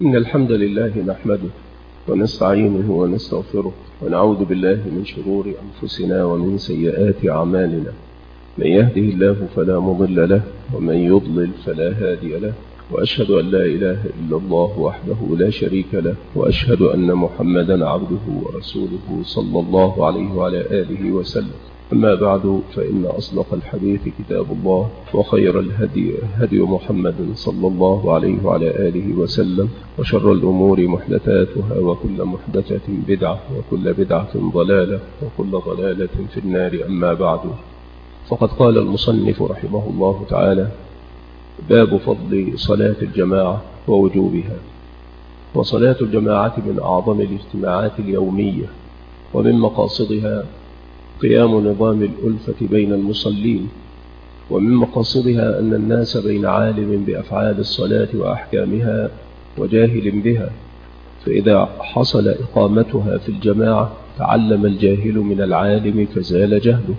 إن الحمد لله نحمده ونستعينه ونستغفره ونعوذ بالله من شرور أنفسنا ومن سيئات أعمالنا. من يهده الله فلا مضل له ومن يضلل فلا هادي له، وأشهد أن لا إله إلا الله وحده لا شريك له، وأشهد أن محمدا عبده ورسوله صلى الله عليه وعلى آله وسلم. أما بعد، فإن أصدق الحديث كتاب الله، وخير الهدي هدي محمد صلى الله عليه وعلى آله وسلم، وشر الأمور محدثاتها، وكل محدثة بدعة، وكل بدعة ضلالة، وكل ضلالة في النار. أما بعد، فقد قال المصنف رحمه الله تعالى: باب فضل صلاة الجماعة ووجوبها. وصلاة الجماعة من أعظم الاجتماعات اليومية، ومن مقاصدها قيام نظام الألفة بين المصلين، ومن مقاصدها أن الناس بين عالم بأفعال الصلاة وأحكامها وجاهل بها، فإذا حصل إقامتها في الجماعة تعلم الجاهل من العالم فزال جهله.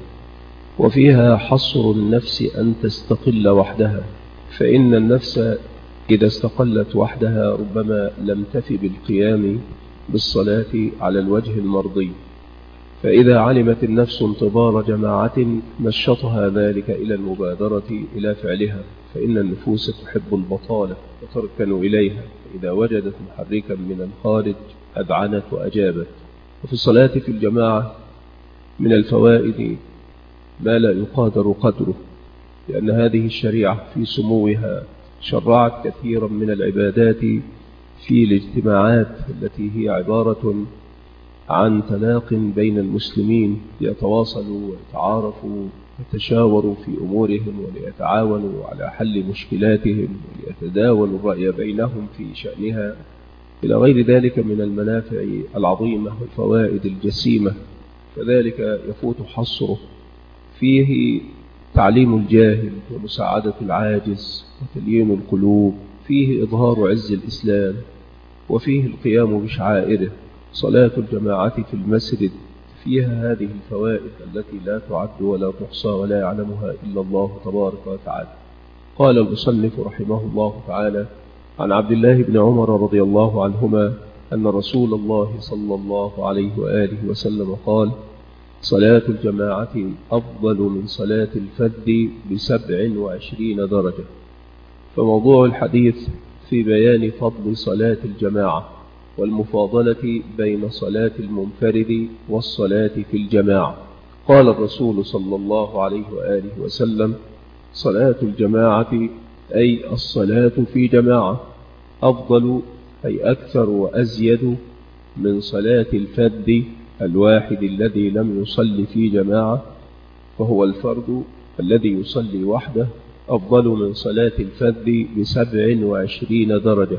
وفيها حصر النفس أن تستقل وحدها، فإن النفس إذا استقلت وحدها ربما لم تف بالقيام بالصلاة على الوجه المرضي، فإذا علمت النفس انتظار جماعة نشطها ذلك إلى المبادرة إلى فعلها، فإن النفوس تحب البطالة وتركن إليها، فإذا وجدت محركا من الخارج أذعنت وأجابت. وفي الصلاة في الجماعة من الفوائد ما لا يقادر قدره، لأن هذه الشريعة في سموها شرعت كثيرا من العبادات في الاجتماعات التي هي عبارة عن تلاق بين المسلمين ليتواصلوا ويتعارفوا ويتشاوروا في أمورهم وليتعاونوا على حل مشكلاتهم وليتداولوا الرأي بينهم في شأنها، إلى غير ذلك من المنافع العظيمة والفوائد الجسيمة. فذلك يفوت حصره. فيه تعليم الجاهل ومساعدة العاجز وتليين القلوب، فيه إظهار عز الإسلام، وفيه القيام بشعائره. صلاة الجماعة في المسجد فيها هذه الفوائد التي لا تعد ولا تحصى ولا يعلمها إلا الله تبارك وتعالى. قال المصنف رحمه الله تعالى: عن عبد الله بن عمر رضي الله عنهما أن رسول الله صلى الله عليه وآله وسلم قال: صلاة الجماعة أفضل من صلاة الفذ ب27 درجة. فموضوع الحديث في بيان فضل صلاة الجماعة والمفاضلة بين صلاة المنفرد والصلاة في الجماعة. قال الرسول صلى الله عليه وآله وسلم: صلاة الجماعة أي الصلاة في جماعة أفضل، أي أكثر وأزيد من صلاة الفذ الواحد الذي لم يصلي في جماعة، فهو الفرد الذي يصلي وحده أفضل من صلاة الفذ ب27 درجة،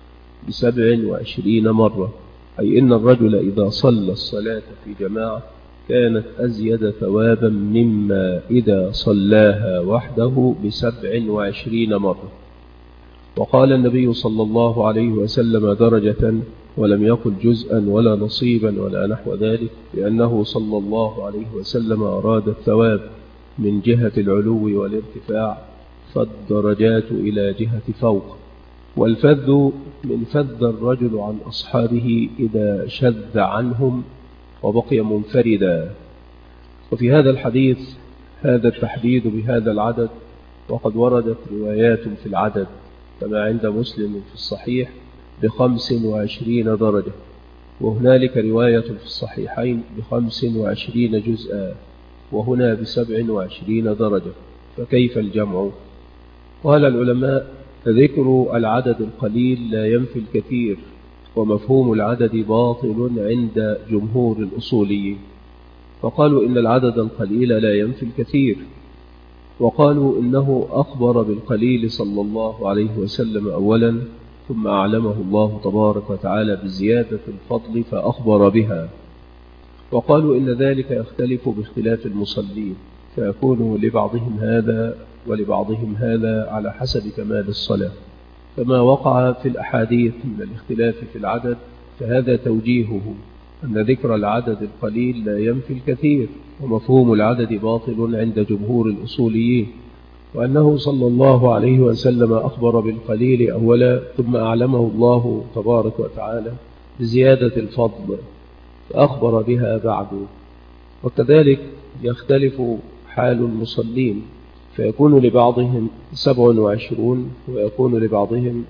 ب27 مرة، أي إن الرجل إذا صلى الصلاة في جماعة كانت أزيد ثوابا مما إذا صلاها وحده ب27 مرة. وقال النبي صلى الله عليه وسلم درجة، ولم يقل جزءا ولا نصيبا ولا نحو ذلك، لأنه صلى الله عليه وسلم أراد الثواب من جهة العلو والارتفاع، فالدرجات إلى جهة فوق. والفذ من فذ الرجل عن أصحابه إذا شذ عنهم وبقي منفردا. وفي هذا الحديث هذا التحديد بهذا العدد، وقد وردت روايات في العدد كما عند مسلم في الصحيح ب25 درجة، وهنالك رواية في الصحيحين ب25 جزءا، وهنا ب27 درجة، فكيف الجمع؟ قال العلماء: ذكر العدد القليل لا ينفي الكثير، ومفهوم العدد باطل عند جمهور الأصوليين، فقالوا إن العدد القليل لا ينفي الكثير، وقالوا إنه أخبر بالقليل صلى الله عليه وسلم أولا، ثم أعلمه الله تبارك وتعالى بزيادة الفضل فأخبر بها. وقالوا إن ذلك يختلف باختلاف المصلين، فيكون لبعضهم هذا ولبعضهم هذا على حسب كمال الصلاة، كما وقع في الأحاديث من الاختلاف في العدد، فهذا توجيهه أن ذكر العدد القليل لا ينفي الكثير، ومفهوم العدد باطل عند جمهور الأصوليين، وأنه صلى الله عليه وسلم أخبر بالقليل أولا ثم أعلمه الله تبارك وتعالى بزيادة الفضل فأخبر بها بعد. وكذلك يختلف حال المصلين، فيكون لبعضهم 27 ويكون لبعضهم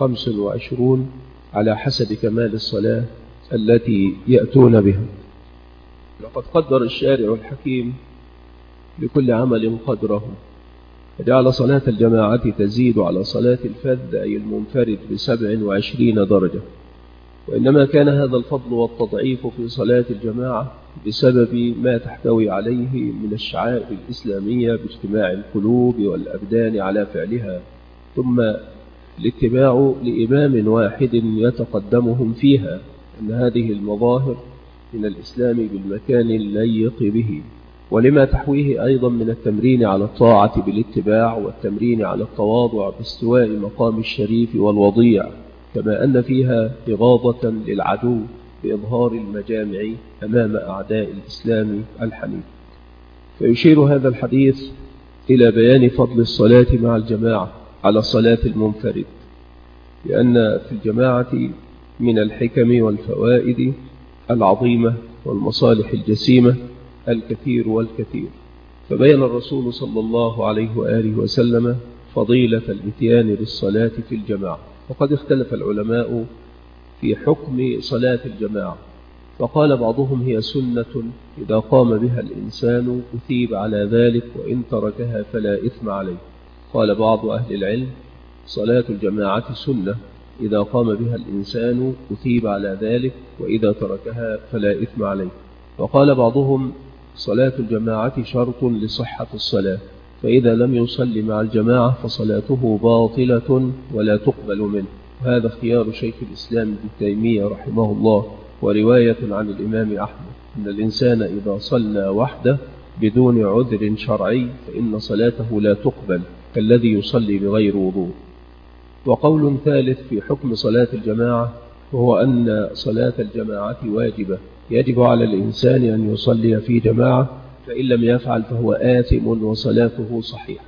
25 على حسب كمال الصلاة التي يأتون بها. لقد قدر الشارع الحكيم لكل عمل قدره، فجعل صلاة الجماعة تزيد على صلاة الفذ أي المنفرد ب27 درجة. وإنما كان هذا الفضل والتضعيف في صلاة الجماعة بسبب ما تحتوي عليه من الشعائر الإسلامية باجتماع القلوب والأبدان على فعلها، ثم الاتباع لإمام واحد يتقدمهم فيها، أن هذه المظاهر من الإسلام بالمكان الليق به، ولما تحويه أيضا من التمرين على الطاعة بالاتباع والتمرين على التواضع باستواء مقام الشريف والوضيع، كما أن فيها إغاظة للعدو بإظهار المجامع أمام أعداء الإسلام الحنيف. فيشير هذا الحديث إلى بيان فضل الصلاة مع الجماعة على صلاة المنفرد، لأن في الجماعة من الحكم والفوائد العظيمة والمصالح الجسيمة الكثير والكثير. فبين الرسول صلى الله عليه وآله وسلم فضيلة الإتيان بالصلاة في الجماعة. وقد اختلف العلماء في حكم صلاة الجماعة، فقال بعضهم هي سنة إذا قام بها الإنسان أثيب على ذلك وإن تركها فلا إثم عليه. قال بعض أهل العلم صلاة الجماعة سنة إذا قام بها الإنسان أثيب على ذلك وإذا تركها فلا إثم عليه. وقال بعضهم صلاة الجماعة شرط لصحة الصلاة، فإذا لم يصلي مع الجماعة فصلاته باطلة ولا تقبل منه. هذا اختيار شيخ الإسلام ابن تيمية رحمه الله، ورواية عن الإمام أحمد أن الإنسان إذا صلى وحده بدون عذر شرعي فإن صلاته لا تقبل كالذي يصلي بغير وضوء. وقول ثالث في حكم صلاة الجماعة وهو أن صلاة الجماعة واجبة، يجب على الإنسان أن يصلي في جماعة، فإن لم يفعل فهو آثم وصلاته صحيحة.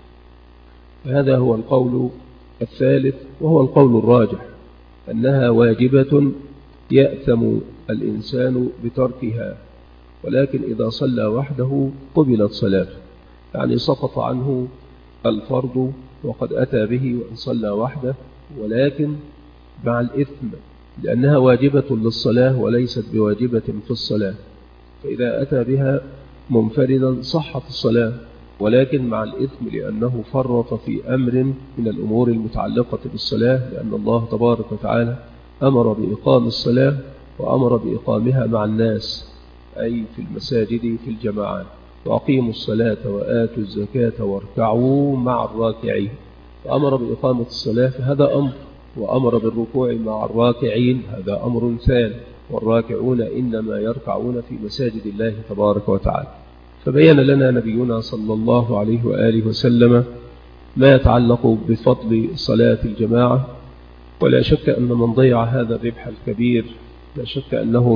فهذا هو القول الثالث، وهو القول الراجح أنها واجبة يأثم الإنسان بتركها، ولكن إذا صلى وحده قبلت صلاته، يعني سقط عنه الفرض وقد أتى به وإن صلى وحده، ولكن مع الإثم لأنها واجبة للصلاة وليست بواجبة في الصلاة. فإذا أتى بها منفردا صحت الصلاة، ولكن مع الإثم لأنه فرط في أمر من الأمور المتعلقة بالصلاة، لأن الله تبارك وتعالى أمر بإقام الصلاة وأمر بإقامها مع الناس، أي في المساجد في الجماعات، وأقيموا الصلاة وآتوا الزكاة واركعوا مع الراكعين. فأمر بإقامة الصلاة فهذا أمر، وأمر بالركوع مع الراكعين هذا أمر ثاني، والراكعون إنما يركعون في مساجد الله تبارك وتعالى. فبين لنا نبينا صلى الله عليه وآله وسلم ما يتعلق بفضل صلاة الجماعة، ولا شك أن من ضيع هذا الربح الكبير لا شك أنه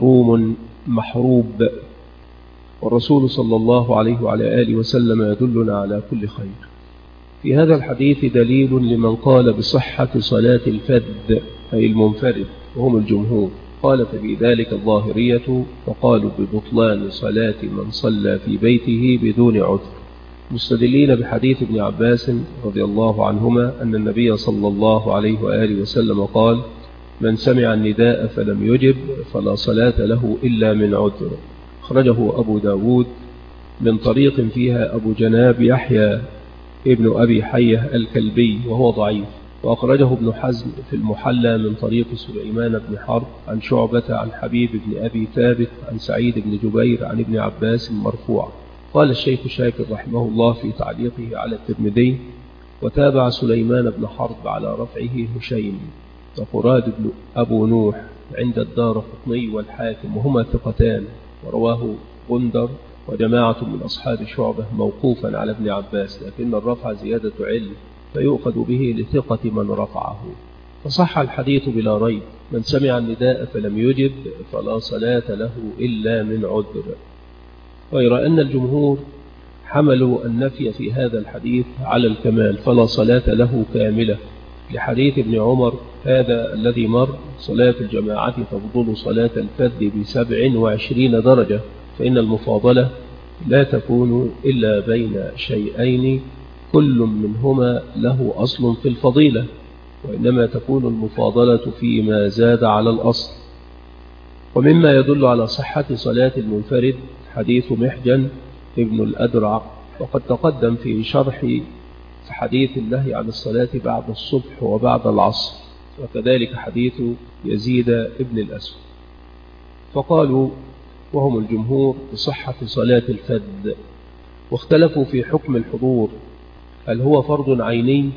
محروب، والرسول صلى الله عليه وعلى آله وسلم يدلنا على كل خير. في هذا الحديث دليل لمن قال بصحة صلاة الفذ أي المنفرد وهم الجمهور، قال في ذلك الظاهرية وقالوا ببطلان صلاة من صلى في بيته بدون عذر، مستدلين بحديث ابن عباس رضي الله عنهما أن النبي صلى الله عليه وآله وسلم قال من سمع النداء فلم يجب فلا صلاة له إلا من عذر. أخرجه أبو داود من طريق فيها أبو جناب يحيى ابن أبي حية الكلبي وهو ضعيف، وأخرجه ابن حزم في المحلى من طريق سليمان بن حرب عن شعبة عن حبيب بن أبي ثابت عن سعيد بن جبير عن ابن عباس مرفوع. قال الشيخ شاكر رحمه الله في تعليقه على الترمذي وتابع سليمان بن حرب على رفعه هشيم وفراد بن أبو نوح عند الدارقطني والحاكم وهما ثقتان، ورواه غندر وجماعة من أصحاب شعبة موقوفا على ابن عباس، لكن الرفع زيادة علم فيؤخذ به لثقة من رفعه. فصح الحديث بلا ريب من سمع النداء فلم يجب فلا صلاة له إلا من عذر، غير أن الجمهور حملوا النفي في هذا الحديث على الكمال، فلا صلاة له كاملة، لحديث ابن عمر هذا الذي مر: صلاة الجماعة تفضل صلاة الفذ ب27 درجة، فإن المفاضلة لا تكون إلا بين شيئين كل منهما له أصل في الفضيلة، وإنما تكون المفاضلة فيما زاد على الأصل. ومما يدل على صحة صلاة المنفرد حديث محجن ابن الأدرع، وقد تقدم في شرح حديث النهي عن الصلاة بعد الصبح وبعد العصر، وكذلك حديث يزيد ابن الأسود. فقالوا وهم الجمهور بصحة صلاة الفذ، واختلفوا في حكم الحضور، هل هو فرض عيني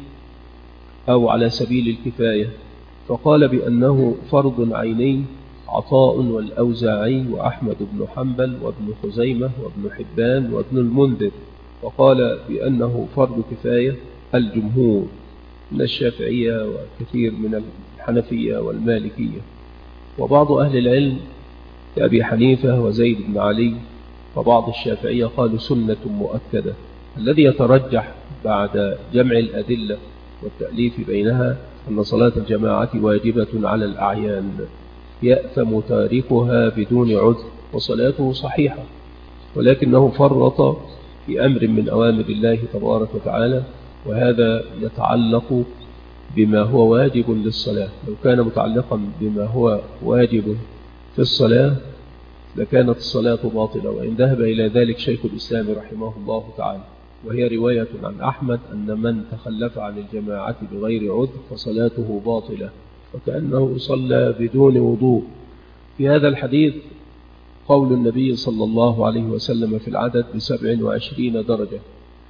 أو على سبيل الكفاية؟ فقال بأنه فرض عيني عطاء والأوزاعي وأحمد بن حنبل وابن خزيمة وابن حبان وابن المنذر، وقال بأنه فرض كفاية الجمهور من الشافعية وكثير من الحنفية والمالكية، وبعض أهل العلم كأبي حنيفة وزيد بن علي وبعض الشافعية قالوا سنة مؤكدة. الذي يترجح بعد جمع الأدلة والتأليف بينها أن صلاة الجماعة واجبة على الأعيان يأثم تاركها بدون عذر، وصلاته صحيحة، ولكنه فرط في أمر من أوامر الله تبارك وتعالى، وهذا يتعلق بما هو واجب للصلاة. لو كان متعلقا بما هو واجب في الصلاة لكانت الصلاة باطلة، وإن ذهب إلى ذلك شيخ الإسلام رحمه الله تعالى. وهي رواية عن أحمد أن من تخلف عن الجماعة بغير عذر فصلاته باطلة، وكأنه صلى بدون وضوء. في هذا الحديث قول النبي صلى الله عليه وسلم في العدد ب27 درجة،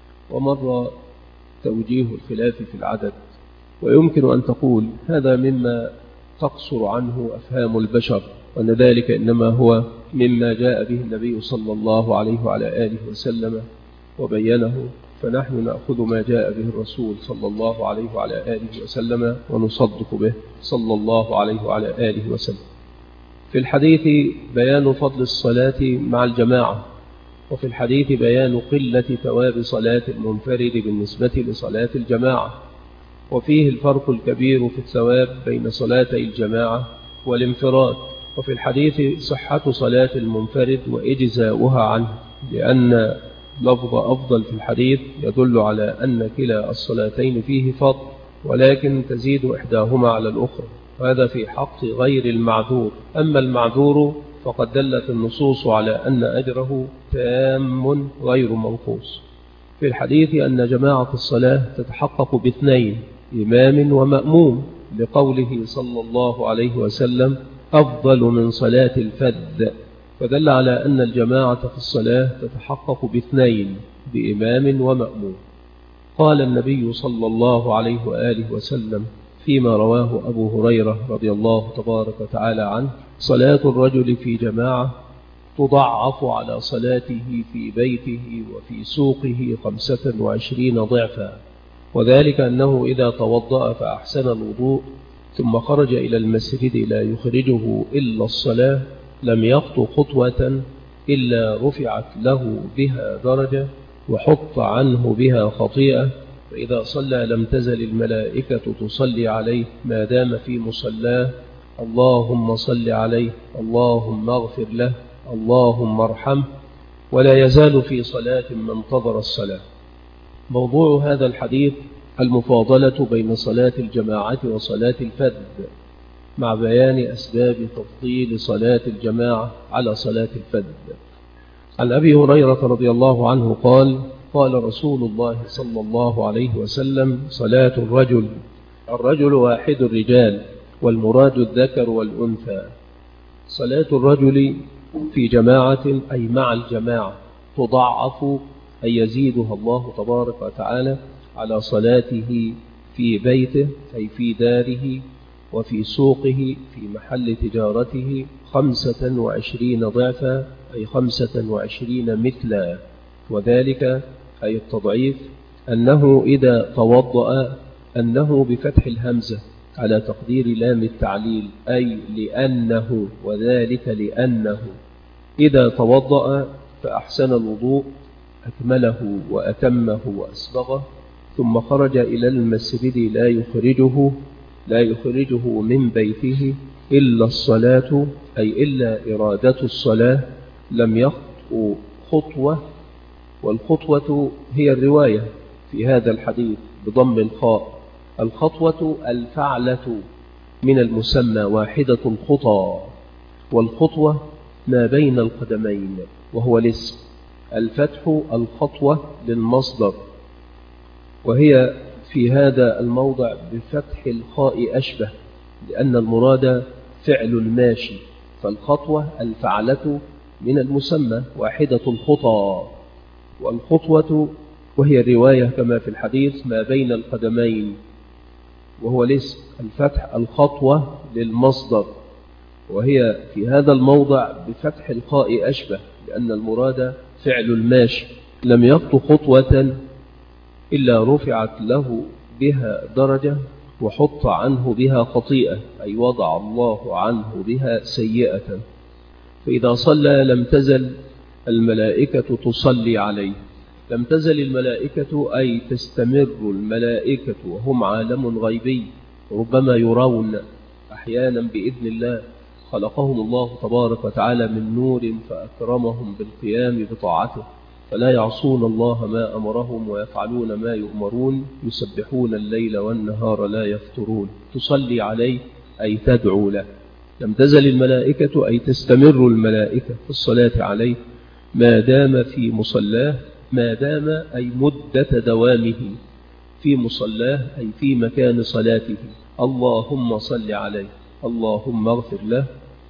ومر توجيه الخلاف في العدد، ويمكن أن تقول هذا مما تقصر عنه أفهام البشر، وأن ذلك إنما هو مما جاء به النبي صلى الله عليه وعلى آله وسلم وبينه، فنحن نأخذ ما جاء به الرسول صلى الله عليه وعلى آله وسلم ونصدق به صلى الله عليه وعلى آله وسلم. في الحديث بيان فضل الصلاة مع الجماعة، وفي الحديث بيان قلة ثواب صلاة المنفرد بالنسبة لصلاة الجماعة، وفيه الفرق الكبير في الثواب بين صلاتي الجماعة والانفراد. وفي الحديث صحة صلاة المنفرد وإجزاؤها عنه، لأن لفظ أفضل في الحديث يدل على أن كلا الصلاتين فيه فضل، ولكن تزيد إحداهما على الأخرى، وهذا في حق غير المعذور. أما المعذور فقد دلت النصوص على أن أجره تام غير منقوص. في الحديث أن جماعة الصلاة تتحقق باثنين، إمام ومأموم، لقوله صلى الله عليه وسلم أفضل من صلاة الفذ، فدل على أن الجماعة في الصلاة تتحقق باثنين، بإمام ومأموم. قال النبي صلى الله عليه وآله وسلم فيما رواه أبو هريرة رضي الله تبارك وتعالى عنه: صلاة الرجل في جماعة تضعف على صلاته في بيته وفي سوقه 25 ضعفا، وذلك أنه إذا توضأ فأحسن الوضوء ثم خرج إلى المسجد لا يخرجه إلا الصلاة لم يخطو خطوة إلا رفعت له بها درجة وحط عنه بها خطيئة، فإذا صلى لم تزل الملائكة تصلي عليه ما دام في مصلاه: اللهم صل عليه، اللهم اغفر له، اللهم ارحمه، ولا يزال في صلاة ما انتظر الصلاة. موضوع هذا الحديث المفاضلة بين صلاة الجماعة وصلاة الفذ، مع بيان أسباب تفضيل صلاة الجماعة على صلاة الفذ. عن أبي هريرة رضي الله عنه قال: قال رسول الله صلى الله عليه وسلم: صلاة الرجل واحد الرجال، والمراد الذكر والأنثى. صلاة الرجل في جماعة أي مع الجماعة تضعف أي يزيدها الله تبارك وتعالى على صلاته في بيته أي في داره وفي سوقه في محل تجارته 25 ضعفا أي 25 مثلا، وذلك أي التضعيف أنه إذا توضأ، أنه بفتح الهمزة على تقدير لام التعليل أي لأنه، وذلك لأنه إذا توضأ فأحسن الوضوء أكمله وأتمه وأسبغه، ثم خرج إلى المسجد لا يخرجه من بيته إلا الصلاة، أي إلا إرادة الصلاة، لم يخطو خطوة. والخطوة هي الرواية في هذا الحديث بضم الخاء. الخطوة الفعلة من المسمى، واحدة الخطى، والخطوة ما بين القدمين وهو الاسم. الفتح الخطوة للمصدر، وهي في هذا الموضع بفتح الخاء أشبه، لأن المراد فعل الماشي، فالخطوة الفعلة من المسمى واحدة الخطى، والخطوة وهي الرواية كما في الحديث ما بين القدمين وهو الاسم. الفتح الخطوة للمصدر، وهي في هذا الموضع بفتح الخاء أشبه، لأن المراد فعل الماشي. لم يخطو خطوة إلا رفعت له بها درجة وحط عنه بها خطيئة، أي وضع الله عنه بها سيئة. فإذا صلى لم تزل الملائكة تصلي عليه. لم تزل الملائكة أي تستمر الملائكة، وهم عالم غيبي ربما يرون أحيانا بإذن الله. خلقهم الله تبارك وتعالى من نور فأكرمهم بالقيام بطاعته، فلا يعصون الله ما أمرهم ويفعلون ما يؤمرون، يسبحون الليل والنهار لا يفترون. تصلي عليه أي تدعو له. لم تزل الملائكة أي تستمر الملائكة في الصلاة عليه ما دام في مصلاه. ما دام أي مدة دوامه في مصلاه، أي في مكان صلاته. اللهم صل عليه، اللهم اغفر له،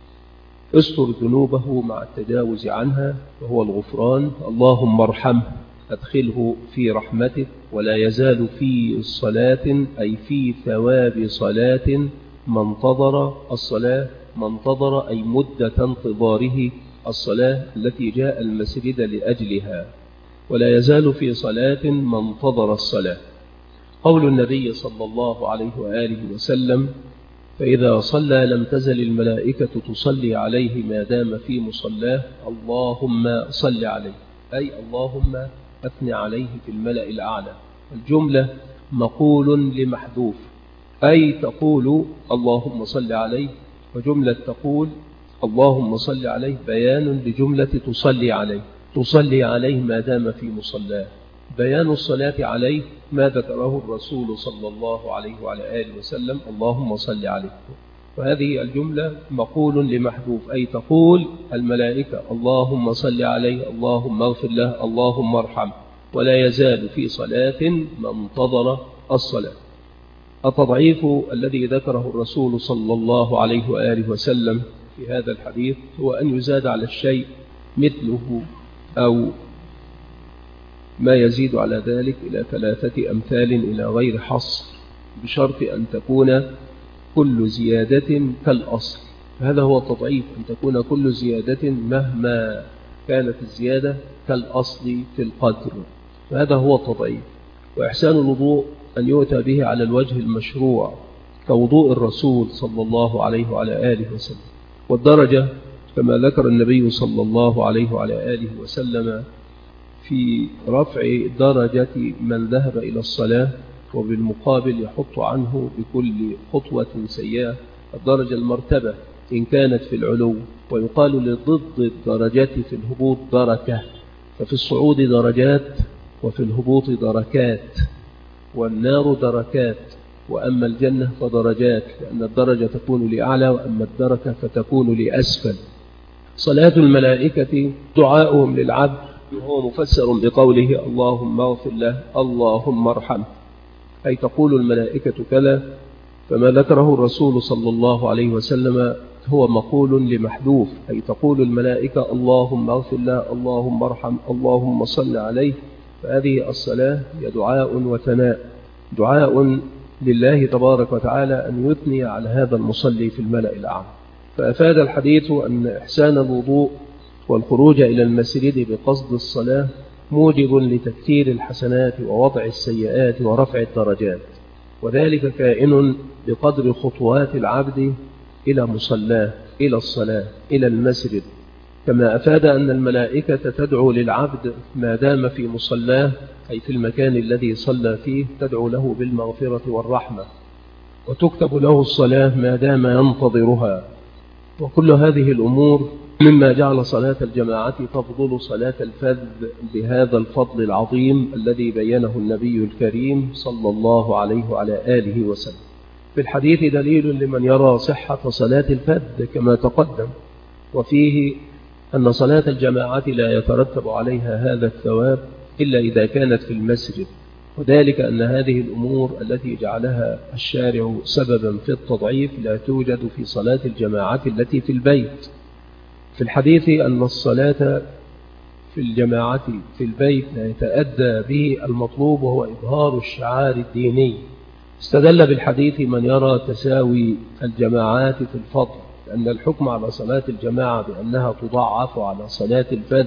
استر ذنوبه مع التجاوز عنها وهو الغفران. اللهم ارحمه، أدخله في رحمتك. ولا يزال في الصلاة أي في ثواب صلاة ما انتظر الصلاة. ما انتظر أي مدة انتظاره الصلاة التي جاء المسجد لأجلها. ولا يزال في صلاة ما انتظر الصلاة. قول النبي صلى الله عليه وآله وسلم: فإذا صلى لم تزل الملائكة تصلي عليه ما دام في مصلاه. اللهم صل عليه، أي اللهم أثني عليه في الملأ الأعلى. الجملة مقول لمحذوف، أي تقول اللهم صل عليه، وجملة تقول اللهم صل عليه بيان لجملة تصلي عليه. تصلي عليه ما دام في مصلاه. بيان الصلاة عليه ما ذكره الرسول صلى الله عليه وعلى آله وسلم: اللهم صل عليه. وهذه الجملة مقول لمحذوف، أي تقول الملائكة اللهم صل عليه، اللهم اغفر له، اللهم ارحمه. ولا يزال في صلاة ما انتظر الصلاة. التضعيف الذي ذكره الرسول صلى الله عليه وآله وسلم في هذا الحديث هو أن يزاد على الشيء مثله أو ما يزيد على ذلك إلى 3 أمثال إلى غير حصر، بشرط أن تكون كل زيادة كالأصل. هذا هو التضعيف، أن تكون كل زيادة مهما كانت الزيادة كالأصل في القدر. فهذا هو التضعيف. وإحسان الوضوء أن يؤتى به على الوجه المشروع كوضوء الرسول صلى الله عليه وعلى آله وسلم. والدرجة كما ذكر النبي صلى الله عليه وعلى آله وسلم في رفع درجة من ذهب إلى الصلاة، وبالمقابل يحط عنه بكل خطوة سيئة الدرجة المرتبة إن كانت في العلو. ويقال لضد الدرجات في الهبوط دركة، ففي الصعود درجات وفي الهبوط دركات. والنار دركات، وأما الجنة فدرجات، لأن الدرجة تكون لأعلى وأما الدركة فتكون لأسفل. صلاة الملائكة دعاؤهم للعبد، وهو مفسر بقوله اللهم اغفر له، اللهم ارحمه، أي تقول الملائكة كذا. فما ذكره الرسول صلى الله عليه وسلم هو مقول لمحذوف، أي تقول الملائكة اللهم اغفر له، اللهم ارحم، اللهم صل عليه. فهذه الصلاة هي دعاء وثناء، دعاء لله تبارك وتعالى أن يثني على هذا المصلي في الملأ الأعلى. فأفاد الحديث أن إحسان الوضوء والخروج إلى المسجد بقصد الصلاة موجب لتكثير الحسنات ووضع السيئات ورفع الدرجات، وذلك كائن بقدر خطوات العبد إلى مصلاه، إلى الصلاة، إلى المسجد. كما أفاد أن الملائكة تدعو للعبد ما دام في مصلاه، أي في المكان الذي صلى فيه، تدعو له بالمغفرة والرحمة، وتكتب له الصلاة ما دام ينتظرها. وكل هذه الأمور مما جعل صلاة الجماعة تفضل صلاة الفذ بهذا الفضل العظيم الذي بينه النبي الكريم صلى الله عليه وعلى آله وسلم. في الحديث دليل لمن يرى صحة صلاة الفذ كما تقدم، وفيه أن صلاة الجماعة لا يترتب عليها هذا الثواب إلا إذا كانت في المسجد، وذلك أن هذه الأمور التي جعلها الشارع سببا في التضعيف لا توجد في صلاة الجماعة التي في البيت. في الحديث أن الصلاة في الجماعة في البيت لا يتأدى به المطلوب، وهو إظهار الشعار الديني. استدل بالحديث من يرى تساوي الجماعات في الفضل، لأن الحكم على صلاة الجماعة بأنها تضاعف على صلاة الفذ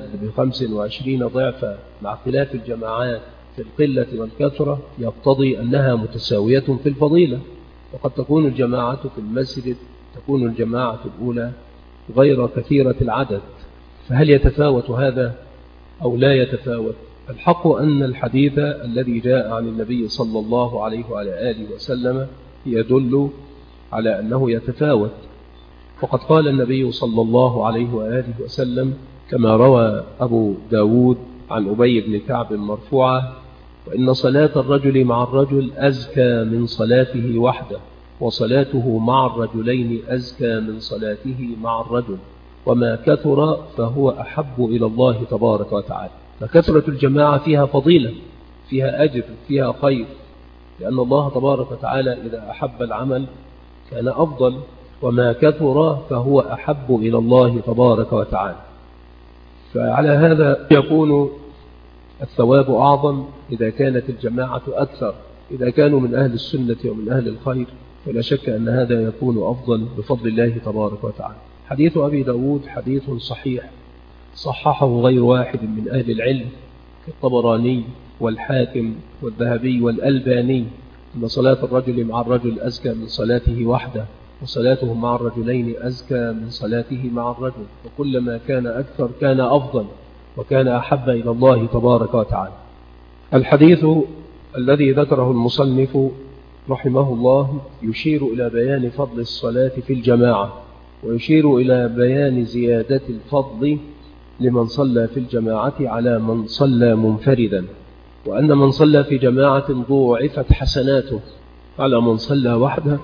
ب25 ضعفا مع اختلاف الجماعات في القلة والكثرة يقتضي أنها متساوية في الفضيلة. وقد تكون الجماعة في المسجد تكون الجماعة الأولى غير كثيرة العدد، فهل يتفاوت هذا أو لا يتفاوت؟ الحق أن الحديث الذي جاء عن النبي صلى الله عليه وعلى آله وسلم يدل على أنه يتفاوت. وقد قال النبي صلى الله عليه وآله وسلم كما روى أبو داود عن أبي بن كعب مرفوعة: وإن صلاة الرجل مع الرجل أزكى من صلاته وحده، وصلاته مع الرجلين أزكى من صلاته مع الرجل، وما كثر فهو أحب إلى الله تبارك وتعالى. فكثرة الجماعة فيها فضيلة، فيها أجر، فيها خير، لأن الله تبارك وتعالى إذا أحب العمل كان أفضل، وما كثر فهو أحب إلى الله تبارك وتعالى. فعلى هذا يكون الثواب أعظم إذا كانت الجماعة أكثر. إذا كانوا من أهل السنة ومن أهل الخير فلا شك أن هذا يكون أفضل بفضل الله تبارك وتعالى. حديث أبي داود حديث صحيح صححه غير واحد من أهل العلم كالطبراني والحاكم والذهبي والألباني، أن صلاة الرجل مع الرجل أزكى من صلاته وحده، وصلاته مع الرجلين أزكى من صلاته مع الرجل، وكلما كان أكثر كان أفضل وكان أحب إلى الله تبارك وتعالى. الحديث الذي ذكره المصنف رحمه الله يشير إلى بيان فضل الصلاة في الجماعة، ويشير إلى بيان زيادة الفضل لمن صلى في الجماعة على من صلى منفردا، وأن من صلى في جماعة ضوعفت حسناته على من صلى وحده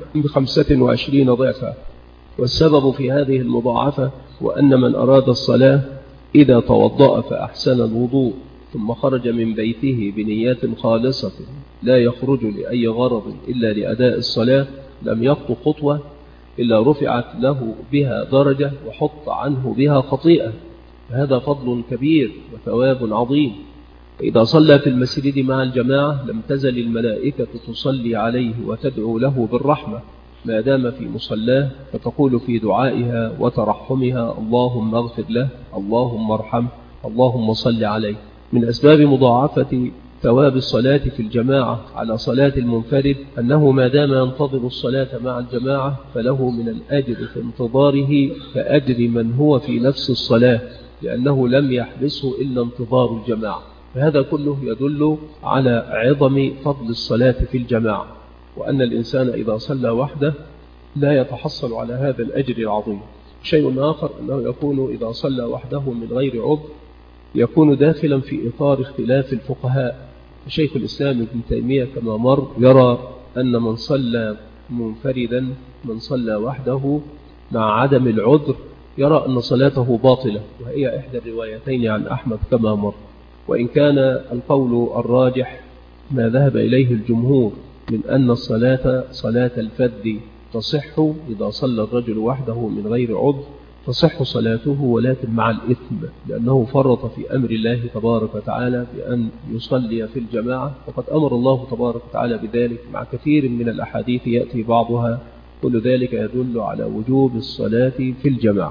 ب25 ضعفا. والسبب في هذه المضاعفة وأن من أراد الصلاة إذا توضأ فأحسن الوضوء ثم خرج من بيته بنيات خالصة لا يخرج لأي غرض إلا لأداء الصلاة لم يخطو خطوة إلا رفعت له بها درجة وحط عنه بها خطيئة. هذا فضل كبير وثواب عظيم. إذا صلى في المسجد مع الجماعة لم تزل الملائكة تصلي عليه وتدعو له بالرحمة ما دام في مصلاه، فتقول في دعائها وترحمها: اللهم اغفر له، اللهم ارحمه، اللهم صل عليه. من أسباب مضاعفة ثواب الصلاة في الجماعة على صلاة المنفرد أنه ما دام ينتظر الصلاة مع الجماعة فله من الأجر في انتظاره كأجر من هو في نفس الصلاة، لأنه لم يحبسه إلا انتظار الجماعة. فهذا كله يدل على عظم فضل الصلاة في الجماعة، وأن الإنسان إذا صلى وحده لا يتحصل على هذا الأجر العظيم. شيء آخر أنه يكون إذا صلى وحده من غير عذر يكون داخلا في إطار اختلاف الفقهاء. شيخ الإسلام ابن تيمية كما مر يرى أن من صلى منفردا، من صلى وحده مع عدم العذر، يرى أن صلاته باطلة، وهي إحدى الروايتين عن أحمد كما مر. وإن كان القول الراجح ما ذهب إليه الجمهور من أن الصلاة صلاة الفذ تصح إذا صلى الرجل وحده من غير عذر، تصح صلاته ولكن مع الإثم، لأنه فرط في أمر الله تبارك وتعالى بأن يصلي في الجماعة، وقد أمر الله تبارك وتعالى بذلك مع كثير من الأحاديث يأتي بعضها. كل ذلك يدل على وجوب الصلاة في الجماعة.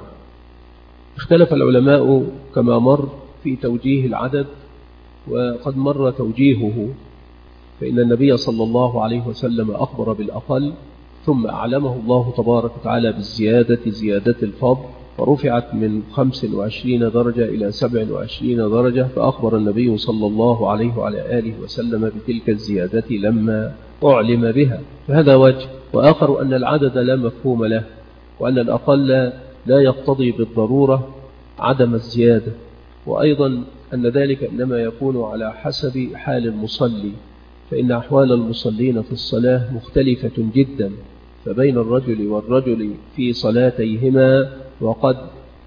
اختلف العلماء كما مر في توجيه العدد، وقد مر توجيهه، فإن النبي صلى الله عليه وسلم أخبر بالأقل ثم أعلمه الله تبارك وتعالى بالزيادة زيادة الفضل، ورفعت من 25 درجة إلى 27 درجة، فأخبر النبي صلى الله عليه وعلى آله وسلم بتلك الزيادة لما أعلم بها. فهذا وجه. وآخر أن العدد لا مفهوم له، وأن الأقل لا يقتضي بالضرورة عدم الزيادة، وأيضا أن ذلك إنما يكون على حسب حال المصلي، فإن أحوال المصلين في الصلاة مختلفة جدا، فبين الرجل والرجل في صلاتيهما وقد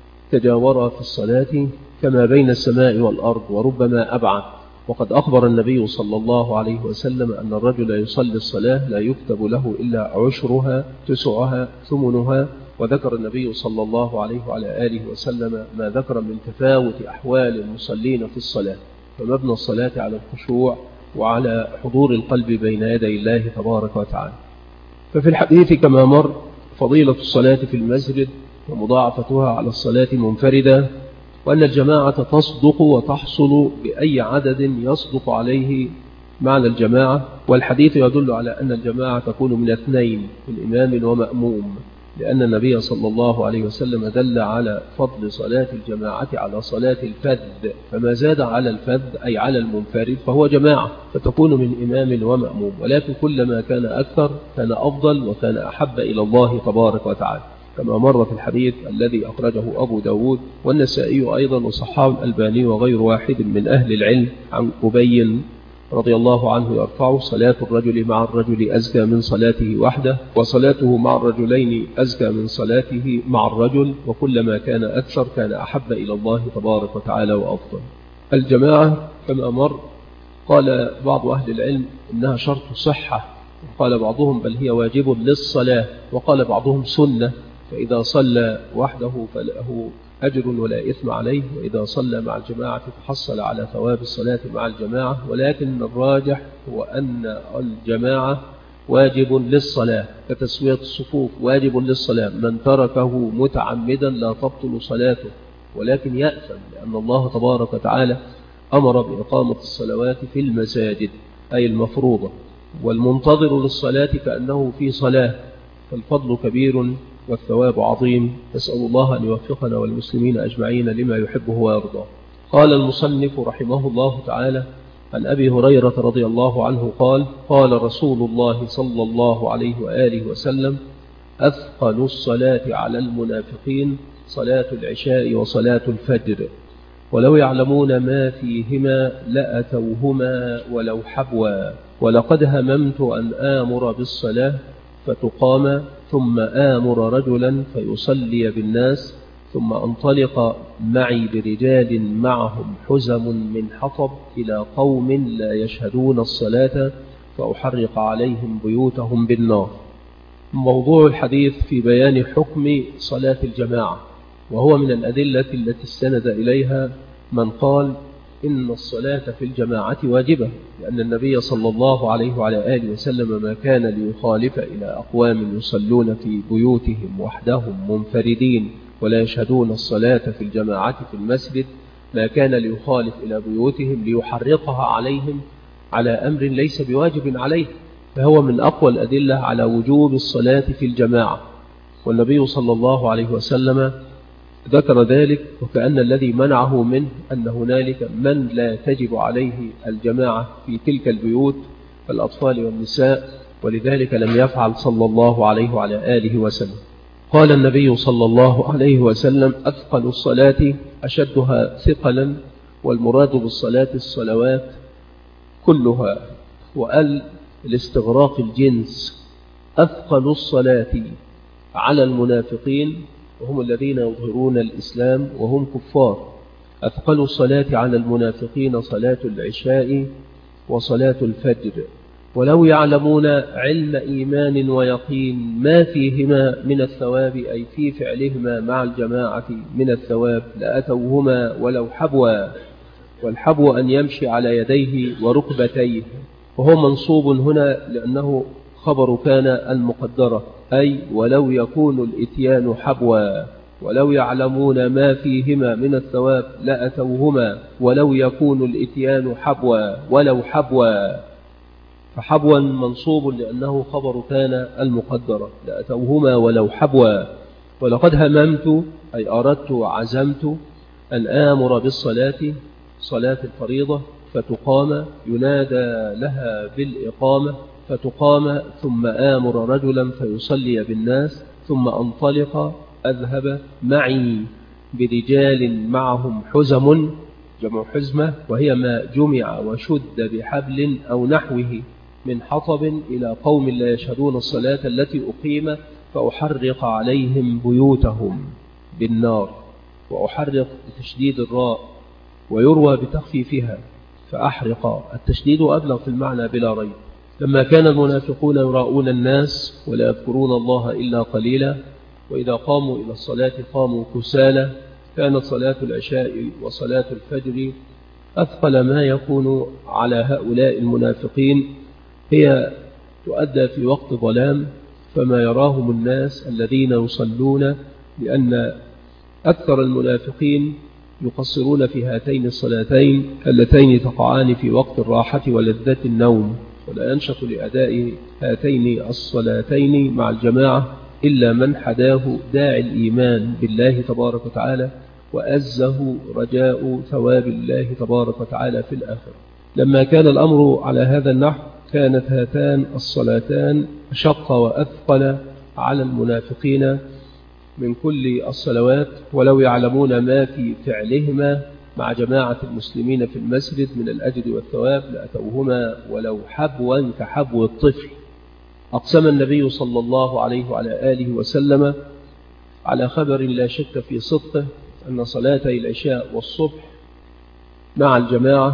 تجاورا في الصلاة كما بين السماء والأرض وربما أبعد. وقد أخبر النبي صلى الله عليه وسلم أن الرجل يصلي الصلاة لا يكتب له إلا عشرها تسعها ثمنها، وذكر النبي صلى الله عليه وعلى آله وسلم ما ذكر من تفاوت أحوال المصلين في الصلاة، فمبنى الصلاة على الخشوع وعلى حضور القلب بين يدي الله تبارك وتعالى. ففي الحديث كما مر فضيلة الصلاة في المسجد ومضاعفتها على الصلاة منفردة، وأن الجماعة تصدق وتحصل بأي عدد يصدق عليه معنى الجماعة. والحديث يدل على أن الجماعة تكون من اثنين، من إمام ومأموم، لأن النبي صلى الله عليه وسلم دل على فضل صلاة الجماعة على صلاة الفذ، فما زاد على الفذ أي على المنفرد فهو جماعة، فتكون من إمام ومأموم. ولكن كلما كان أكثر كان أفضل وكان أحب إلى الله تبارك وتعالى، كما مر في الحديث الذي أخرجه أبو داود والنسائي أيضا وصححه الألباني وغير واحد من أهل العلم عن أبي رضي الله عنه يرفع: صلاة الرجل مع الرجل أزكى من صلاته وحده، وصلاته مع الرجلين أزكى من صلاته مع الرجل، وكلما كان أكثر كان أحب إلى الله تبارك وتعالى وأفضل. الجماعة كما مر قال بعض أهل العلم إنها شرط صحة، وقال بعضهم بل هي واجب للصلاة، وقال بعضهم سنة، فإذا صلى وحده فله أجر ولا إثم عليه، وإذا صلى مع الجماعة تحصل على ثواب الصلاة مع الجماعة. ولكن الراجح هو أن الجماعة واجب للصلاة كتسوية الصفوف، واجب للصلاة، من تركه متعمدا لا تبطل صلاته ولكن يأثم، لأن الله تبارك وتعالى أمر بإقامة الصلوات في المساجد أي المفروضة، والمنتظر للصلاة كأنه في صلاة، فالفضل كبير والثواب عظيم. نسأل الله أن يوفقنا والمسلمين أجمعين لما يحبه ويرضاه. قال المصنف رحمه الله تعالى: عن أبي هريرة رضي الله عنه قال: قال رسول الله صلى الله عليه وآله وسلم: أثقل الصلاة على المنافقين صلاة العشاء وصلاة الفجر، ولو يعلمون ما فيهما لأتوهما ولو حبوا، ولقد هممت أن آمر بالصلاة فتقام ثم آمر رجلا فيصلي بالناس ثم أنطلق معي برجال معهم حزم من حطب إلى قوم لا يشهدون الصلاة فأحرق عليهم بيوتهم بالنار. موضوع الحديث في بيان حكم صلاة الجماعة، وهو من الأدلة التي استند إليها من قال إن الصلاة في الجماعة واجبة، لأن النبي صلى الله عليه وعلى آله وسلم ما كان ليخالف إلى أقوام يصلون في بيوتهم وحدهم منفردين ولا يشهدون الصلاة في الجماعة في المسجد، ما كان ليخالف إلى بيوتهم ليحرقها عليهم على أمر ليس بواجب عليه، فهو من أقوى الأدلة على وجوب الصلاة في الجماعة. والنبي صلى الله عليه وسلم ذكر ذلك، وكأن الذي منعه منه أن هنالك من لا تجب عليه الجماعة في تلك البيوت كالأطفال والنساء، ولذلك لم يفعل صلى الله عليه وعلى آله وسلم. قال النبي صلى الله عليه وسلم: أثقل الصلاة أشدها ثقلا، والمراد بالصلاة الصلوات كلها، وقال الاستغراق الجنس. أثقل الصلاة على المنافقين وهم الذين يظهرون الإسلام وهم كفار. أثقل الصلاة على المنافقين صلاة العشاء وصلاة الفجر، ولو يعلمون علم إيمان ويقين ما فيهما من الثواب، أي في فعلهما مع الجماعة من الثواب، لأتوهما ولو حبوا. والحبو أن يمشي على يديه وركبتيه، وهو منصوب هنا لأنه خبر كان المقدرة، أي ولو يكون الإتيان حبوا، ولو يعلمون ما فيهما من الثواب لأتوهما، ولو يكون الإتيان حبوا ولو حبوا، فحبوا منصوب لأنه خبر كان المقدرة، لأتوهما ولو حبوا. ولقد هممت أي أردت وعزمت أن آمر بالصلاة صلاة الفريضة فتقام، ينادى لها بالإقامة فتقام، ثم آمر رجلا فيصلي بالناس، ثم أنطلق أذهب معي برجال معهم حزم، جمع حزمة وهي ما جمع وشد بحبل أو نحوه من حطب إلى قوم لا يشهدون الصلاة التي أقيم، فأحرق عليهم بيوتهم بالنار، وأحرق بتشديد الراء ويروى بتخفيفها فأحرق، التشديد أبلغ في المعنى بلا ريب. لما كان المنافقون يراؤون الناس ولا يذكرون الله إلا قليلا، وإذا قاموا إلى الصلاة قاموا كسالى، كانت صلاة العشاء وصلاة الفجر أثقل ما يكون على هؤلاء المنافقين، هي تؤدى في وقت ظلام، فما يراهم الناس الذين يصلون، لأن أكثر المنافقين يقصرون في هاتين الصلاتين اللتين تقعان في وقت الراحة ولذة النوم، ولا ينشط لأداء هاتين الصلاتين مع الجماعة إلا من حداه داعي الإيمان بالله تبارك وتعالى وأزه رجاء ثواب الله تبارك وتعالى في الآخرة. لما كان الأمر على هذا النحو كانت هاتان الصلاتان أشق وأثقل على المنافقين من كل الصلوات، ولو يعلمون ما في فعلهما مع جماعة المسلمين في المسجد من الأجر والثواب لأتوهما ولو حبوا كحبو الطفل. أقسم النبي صلى الله عليه وعلى آله وسلم على خبر لا شك في صدقه أن صلاتي العشاء والصبح مع الجماعة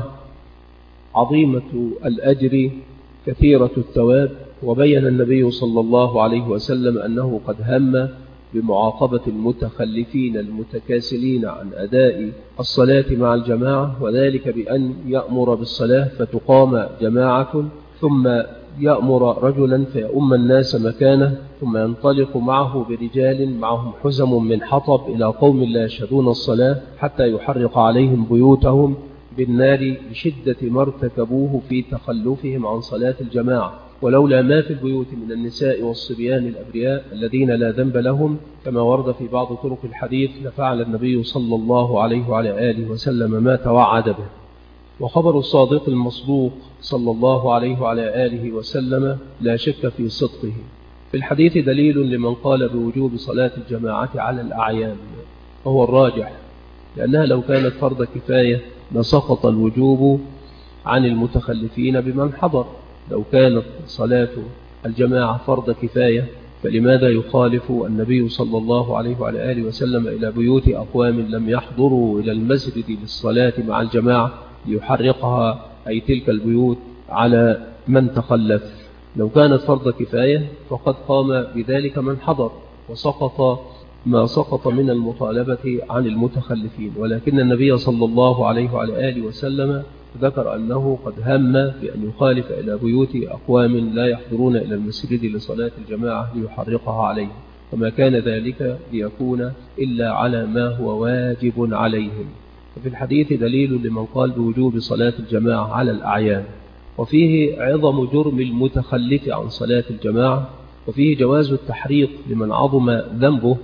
عظيمة الأجر كثيرة الثواب، وبين النبي صلى الله عليه وسلم أنه قد هم بمعاقبة المتخلفين المتكاسلين عن أداء الصلاة مع الجماعة، وذلك بأن يأمر بالصلاة فتقام جماعة، ثم يأمر رجلا فيؤم الناس مكانه، ثم ينطلق معه برجال معهم حزم من حطب إلى قوم لا يشهدون الصلاة حتى يحرق عليهم بيوتهم بالنار لشدة ما ارتكبوه في تخلفهم عن صلاة الجماعة، ولولا ما في البيوت من النساء والصبيان الأبرياء الذين لا ذنب لهم كما ورد في بعض طرق الحديث لفعل النبي صلى الله عليه وعلى آله وسلم ما توعد به. وخبر الصادق المصدوق صلى الله عليه وعلى آله وسلم لا شك في صدقه. في الحديث دليل لمن قال بوجوب صلاة الجماعة على الأعيان، وهو الراجح، لأنها لو كانت فرض كفاية لسقط الوجوب عن المتخلفين بمن حضر. لو كانت صلاة الجماعة فرض كفاية فلماذا يخالف النبي صلى الله عليه وعلى آله وسلم إلى بيوت أقوام لم يحضروا إلى المسجد للصلاة مع الجماعة ليحرقها أي تلك البيوت على من تخلف؟ لو كانت فرض كفاية فقد قام بذلك من حضر وسقط ما سقط من المطالبة عن المتخلفين، ولكن النبي صلى الله عليه وعلى آله وسلم ذكر أنه قد هم بأن يخالف إلى بيوت أقوام لا يحضرون إلى المسجد لصلاة الجماعة ليحرقها عليهم، وما كان ذلك ليكون إلا على ما هو واجب عليهم. وفي الحديث دليل لمن قال بوجوب صلاة الجماعة على الأعيان، وفيه عظم جرم المتخلف عن صلاة الجماعة، وفيه جواز التحريق لمن عظم ذنبه،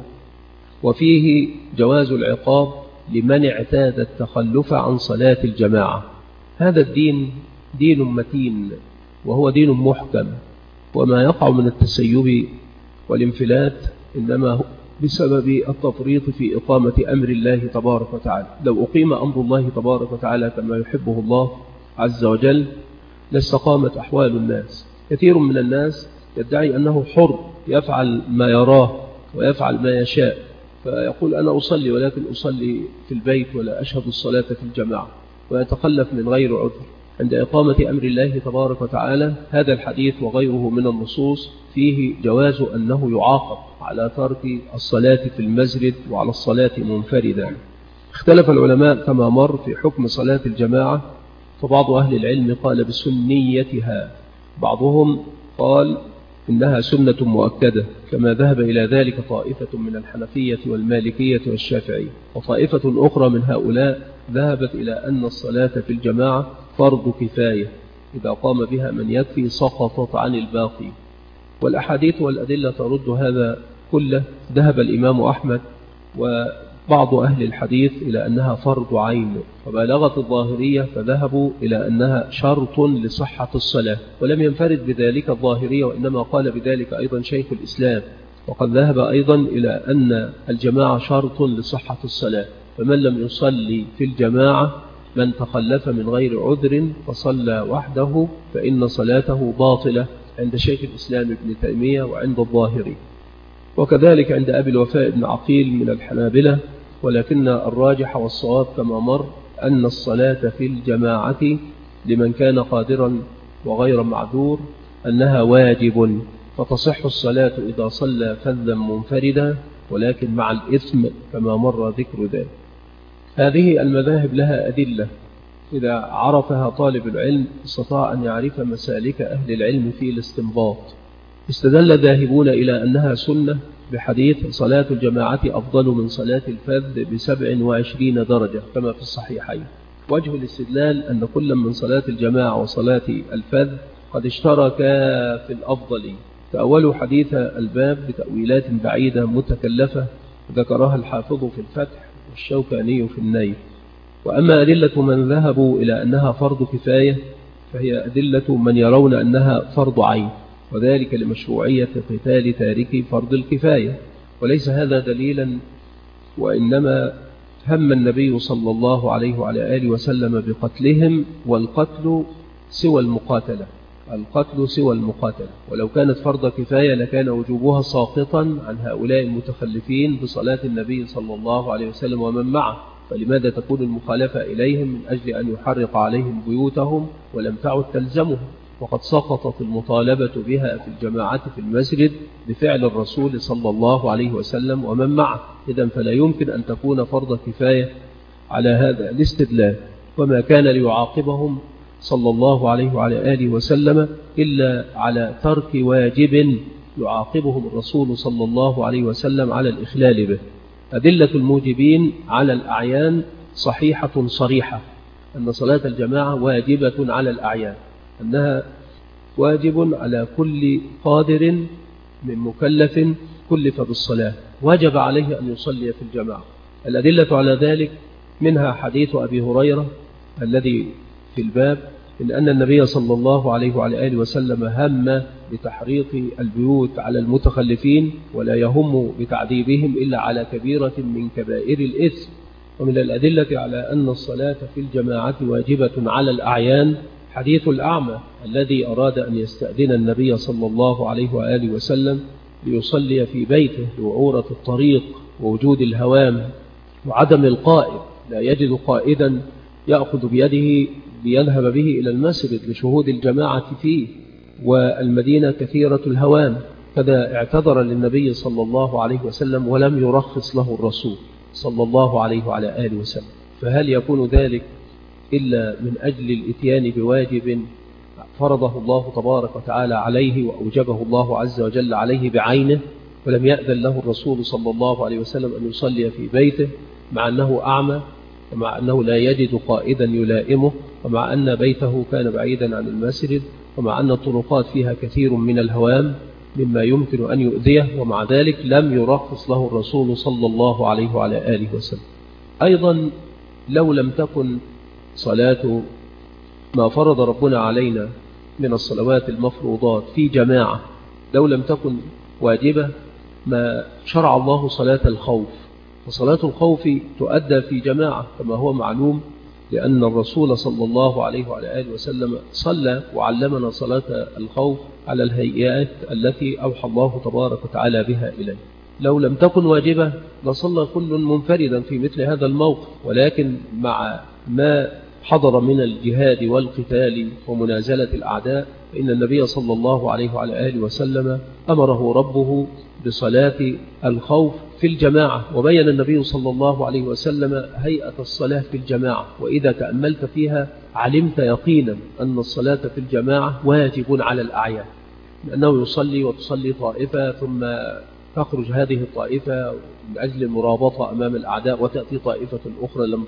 وفيه جواز العقاب لمن اعتاد التخلف عن صلاة الجماعة. هذا الدين دين متين وهو دين محكم، وما يقع من التسيب والانفلات إنما هو بسبب التفريط في إقامة أمر الله تبارك وتعالى. لو أقيم أمر الله تبارك وتعالى كما يحبه الله عز وجل لاستقامت أحوال الناس. كثير من الناس يدعي أنه حر يفعل ما يراه ويفعل ما يشاء، فيقول أنا أصلي ولكن أصلي في البيت ولا أشهد الصلاة في الجماعة، ويتخلف من غير عذر عند إقامة أمر الله تبارك وتعالى. هذا الحديث وغيره من النصوص فيه جواز أنه يعاقب على ترك الصلاة في المسجد وعلى الصلاة منفردا. اختلف العلماء كما مر في حكم صلاة الجماعة، فبعض أهل العلم قال بسنيتها، بعضهم قال إنها سنة مؤكدة كما ذهب إلى ذلك طائفة من الحنفية والمالكية والشافعية، وطائفة أخرى من هؤلاء ذهبت إلى أن الصلاة في الجماعة فرض كفاية، إذا قام بها من يكفي سقطت عن الباقي. والأحاديث والأدلة ترد هذا كله ذهب الإمام أحمد وبعض أهل الحديث إلى أنها فرض عين، وبالغت الظاهرية فذهبوا إلى أنها شرط لصحة الصلاة، ولم ينفرد بذلك الظاهرية، وإنما قال بذلك أيضا شيخ الإسلام، وقد ذهب أيضا إلى أن الجماعة شرط لصحة الصلاة، فمن لم يصلي في الجماعة من تخلف من غير عذر فصلى وحده فإن صلاته باطلة عند شيخ الإسلام ابن تيمية وعند الظاهري، وكذلك عند أبي الوفاء بن عقيل من الحنابلة. ولكن الراجح والصواب كما مر أن الصلاة في الجماعة لمن كان قادرا وغير معذور أنها واجب، فتصح الصلاة إذا صلى فذا منفردا ولكن مع الإثم كما مر ذكر ذلك. هذه المذاهب لها أدلة إذا عرفها طالب العلم استطاع أن يعرف مسالك أهل العلم في الاستنباط. استدل ذاهبون إلى أنها سنة بحديث صلاة الجماعة أفضل من صلاة الفذ ب27 درجة كما في الصحيحين. وجه الاستدلال أن كل من صلاة الجماعة وصلاة الفذ قد اشتركا في الأفضل، تأولوا حديث الباب بتأويلات بعيدة متكلفة ذكرها الحافظ في الفتح والشوكاني في النيل. وأما أدلة من ذهبوا إلى أنها فرض كفاية فهي أدلة من يرون أنها فرض عين، وذلك لمشروعية قتال تارك فرض الكفاية، وليس هذا دليلا، وإنما هم النبي صلى الله عليه وعلى آله وسلم بقتلهم، والقتل سوى المقاتلة، القتل سوى المقاتلة، ولو كانت فرض كفاية لكان وجوبها ساقطا عن هؤلاء المتخلفين بصلاة النبي صلى الله عليه وسلم ومن معه، فلماذا تكون المخالفة إليهم من أجل أن يحرق عليهم بيوتهم ولم تعد تلزمهم؟ وقد سقطت المطالبة بها في الجماعة في المسجد بفعل الرسول صلى الله عليه وسلم ومن معه، إذن فلا يمكن أن تكون فرض كفاية على هذا الاستدلال. وما كان ليعاقبهم صلى الله عليه وعلى آله وسلم إلا على ترك واجب يعاقبهم الرسول صلى الله عليه وسلم على الإخلال به. أدلة الموجبين على الأعيان صحيحة صريحة، أن صلاة الجماعة واجبة على الأعيان، أنها واجب على كل قادر من مكلف كلف بالصلاة وجب عليه أن يصلي في الجماعة. الأدلة على ذلك منها حديث أبي هريرة الذي في الباب، إن أن النبي صلى الله عليه وعلى آله وسلم هم بتحريق البيوت على المتخلفين ولا يهم بتعذيبهم إلا على كبيرة من كبائر الإثم. ومن الأدلة على أن الصلاة في الجماعة واجبة على الأعيان حديث الأعمى الذي أراد أن يستأذن النبي صلى الله عليه وآله وسلم ليصلي في بيته لوعورة الطريق ووجود الهوام وعدم القائد، لا يجد قائدا يأخذ بيده ليذهب به إلى المسجد لشهود الجماعة فيه، والمدينة كثيرة الهوام، فذا اعتذر للنبي صلى الله عليه وسلم ولم يرخص له الرسول صلى الله عليه وعلى آله وسلم. فهل يكون ذلك إلا من أجل الإتيان بواجب فرضه الله تبارك وتعالى عليه وأوجبه الله عز وجل عليه بعينه، ولم يأذن له الرسول صلى الله عليه وسلم أن يصلي في بيته مع أنه أعمى، ومع أنه لا يجد قائدا يلائمه، ومع أن بيته كان بعيدا عن المسجد، ومع أن الطرقات فيها كثير من الهوام مما يمكن أن يؤذيه، ومع ذلك لم يرخص له الرسول صلى الله عليه وعلى آله وسلم. أيضا لو لم تكن صلاة ما فرض ربنا علينا من الصلوات المفروضات في جماعة، لو لم تكن واجبة ما شرع الله صلاة الخوف، وصلاة الخوف تؤدى في جماعة كما هو معلوم، لأن الرسول صلى الله عليه وعلى آله وسلم صلى وعلمنا صلاة الخوف على الهيئات التي أوحى الله تبارك وتعالى بها إليه. لو لم تكن واجبة لصلى كل منفردا في مثل هذا الموقف، ولكن مع ما حضر من الجهاد والقتال ومنازلة الأعداء فإن النبي صلى الله عليه وعلى آله وسلم أمره ربه بصلاة الخوف في الجماعة، وبين النبي صلى الله عليه وسلم هيئة الصلاة في الجماعة، وإذا تأملت فيها علمت يقينا أن الصلاة في الجماعة واجب على الأعيان، لأنه يصلي وتصلي طائفة ثم تخرج هذه الطائفة من أجل المرابطة أمام الأعداء، وتأتي طائفة أخرى لم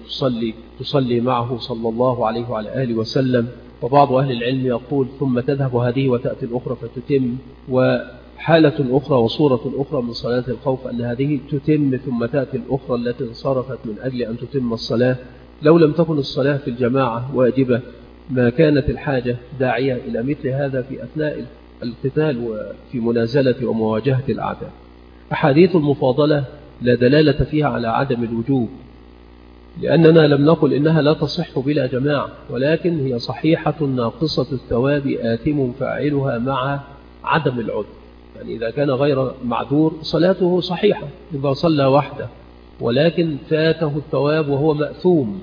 تصلي معه صلى الله عليه وعلى آله وسلم، وبعض أهل العلم يقول ثم تذهب هذه وتأتي الأخرى فتتم، حالة أخرى وصورة أخرى من صلاة الخوف أن هذه تتم ثم تأتي الأخرى التي انصرفت من أجل أن تتم الصلاة. لو لم تكن الصلاة في الجماعة واجبة ما كانت الحاجة داعية إلى مثل هذا في أثناء القتال وفي منازلة ومواجهة الأعداء. أحاديث المفاضلة لا دلالة فيها على عدم الوجوب، لأننا لم نقل إنها لا تصح بلا جماعة، ولكن هي صحيحة ناقصة الثواب آثم فاعلها مع عدم العذر. يعني إذا كان غير معذور صلاته صحيحة إذا صلى وحده، ولكن فاته الثواب وهو مأثوم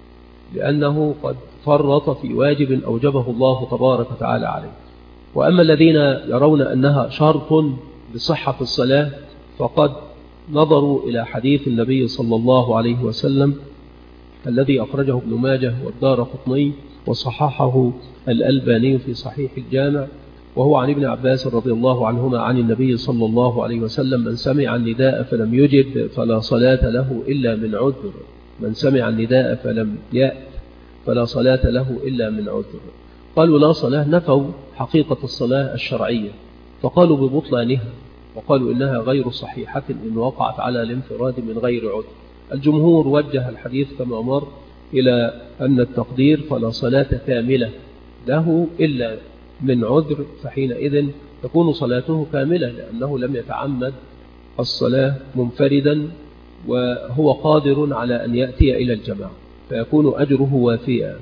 لأنه قد فرط في واجب أوجبه الله تبارك وتعالى عليه. وأما الذين يرون أنها شرط لصحة الصلاة فقد نظروا إلى حديث النبي صلى الله عليه وسلم الذي أخرجه ابن ماجه والدارقطني وصححه الألباني في صحيح الجامع، وهو عن ابن عباس رضي الله عنهما عن النبي صلى الله عليه وسلم: من سمع النداء فلم يجب فلا صلاة له إلا من عذر، من سمع النداء فلم يأت فلا صلاة له إلا من عذر. قالوا لا صلاة، نفوا حقيقة الصلاة الشرعية فقالوا ببطلانها، وقالوا إنها غير صحيحة إن وقعت على الانفراد من غير عذر. الجمهور وجه الحديث كما مر إلى أن التقدير فلا صلاة كاملة له إلا من عذر، فحينئذ تكون صلاته كاملة لأنه لم يتعمد الصلاة منفردا وهو قادر على أن يأتي إلى الجماعة فيكون أجره وافيا.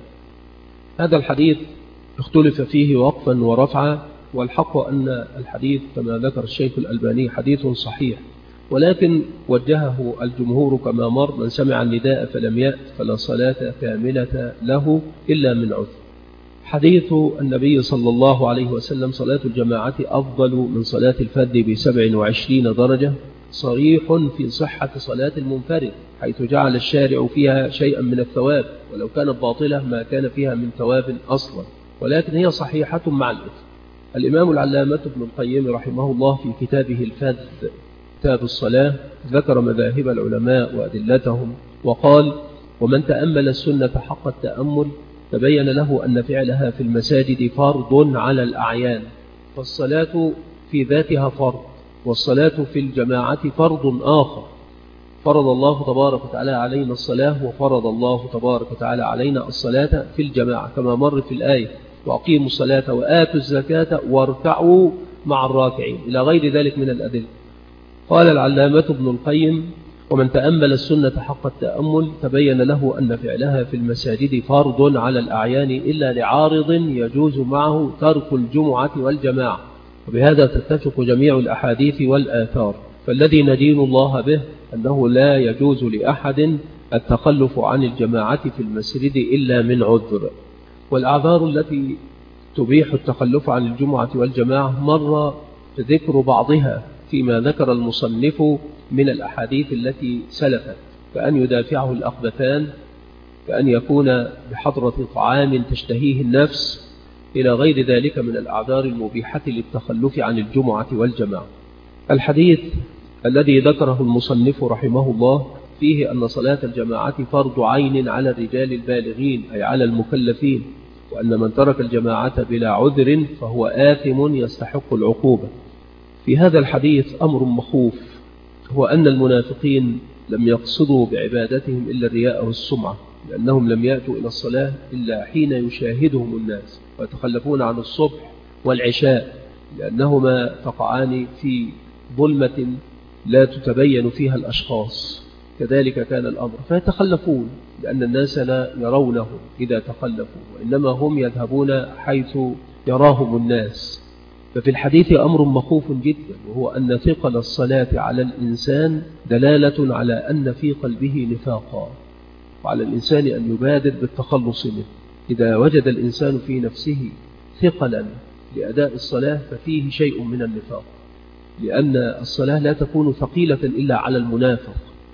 هذا الحديث اختلف فيه وقفا ورفعا، والحق أن الحديث كما ذكر الشيخ الألباني حديث صحيح، ولكن وجهه الجمهور كما مر: من سمع النداء فلم يأت فلا صلاة كاملة له إلا من عذر. حديث النبي صلى الله عليه وسلم: صلاة الجماعة أفضل من صلاة الفرد ب27 درجة، صريح في صحة صلاة المنفرد، حيث جعل الشارع فيها شيئا من الثواب، ولو كانت باطلة ما كان فيها من ثواب أصلا، ولكن هي صحيحة مع الإثم. الإمام العلامة ابن القيم رحمه الله في كتابه الفذ كتاب الصلاة ذكر مذاهب العلماء وأدلتهم وقال: ومن تأمل السنة حق التأمل تبين له أن فعلها في المساجد فرض على الأعيان، فالصلاة في ذاتها فرض، والصلاة في الجماعة فرض آخر. فرض الله تبارك وتعالى علينا الصلاة، وفرض الله تبارك وتعالى علينا الصلاة في الجماعة كما مر في الآية: وأقيموا الصلاة وآتوا الزكاة واركعوا مع الراكعين، إلى غير ذلك من الأدلة. قال العلامة ابن القيم: ومن تأمل السنة حق التأمل تبين له أن فعلها في المساجد فرض على الأعيان إلا لعارض يجوز معه ترك الجمعة والجماعة، وبهذا تتفق جميع الأحاديث والآثار. فالذي ندين الله به أنه لا يجوز لأحد التخلف عن الجماعة في المسجد إلا من عذر. والأعذار التي تبيح التخلف عن الجمعة والجماعة مر ذكر بعضها فيما ذكر المصنف من الأحاديث التي سلفت، كأن يدافعه الأخبثان، كأن يكون بحضرة طعام تشتهيه النفس، إلى غير ذلك من الأعذار المبيحة للتخلف عن الجمعة والجماعة. الحديث الذي ذكره المصنف رحمه الله فيه أن صلاة الجماعة فرض عين على الرجال البالغين أي على المكلفين، وأن من ترك الجماعة بلا عذر فهو آثم يستحق العقوبة. في هذا الحديث أمر مخوف، هو أن المنافقين لم يقصدوا بعبادتهم إلا الرياء والسمعة، لأنهم لم يأتوا إلى الصلاة إلا حين يشاهدهم الناس، ويتخلفون عن الصبح والعشاء لأنهما تقعان في ظلمة لا تتبين فيها الأشخاص، كذلك كان الأمر، فيتخلفون لأن الناس لا يرونهم إذا تخلفوا، وإنما هم يذهبون حيث يراهم الناس. ففي الحديث أمر مخوف جدا، وهو أن ثقل الصلاة على الإنسان دلالة على أن في قلبه نفاقا، وعلى الإنسان أن يبادر بالتخلص منه. إذا وجد الإنسان في نفسه ثقلا لأداء الصلاة ففيه شيء من النفاق، لأن الصلاة لا تكون ثقيلة إلا على المنافق.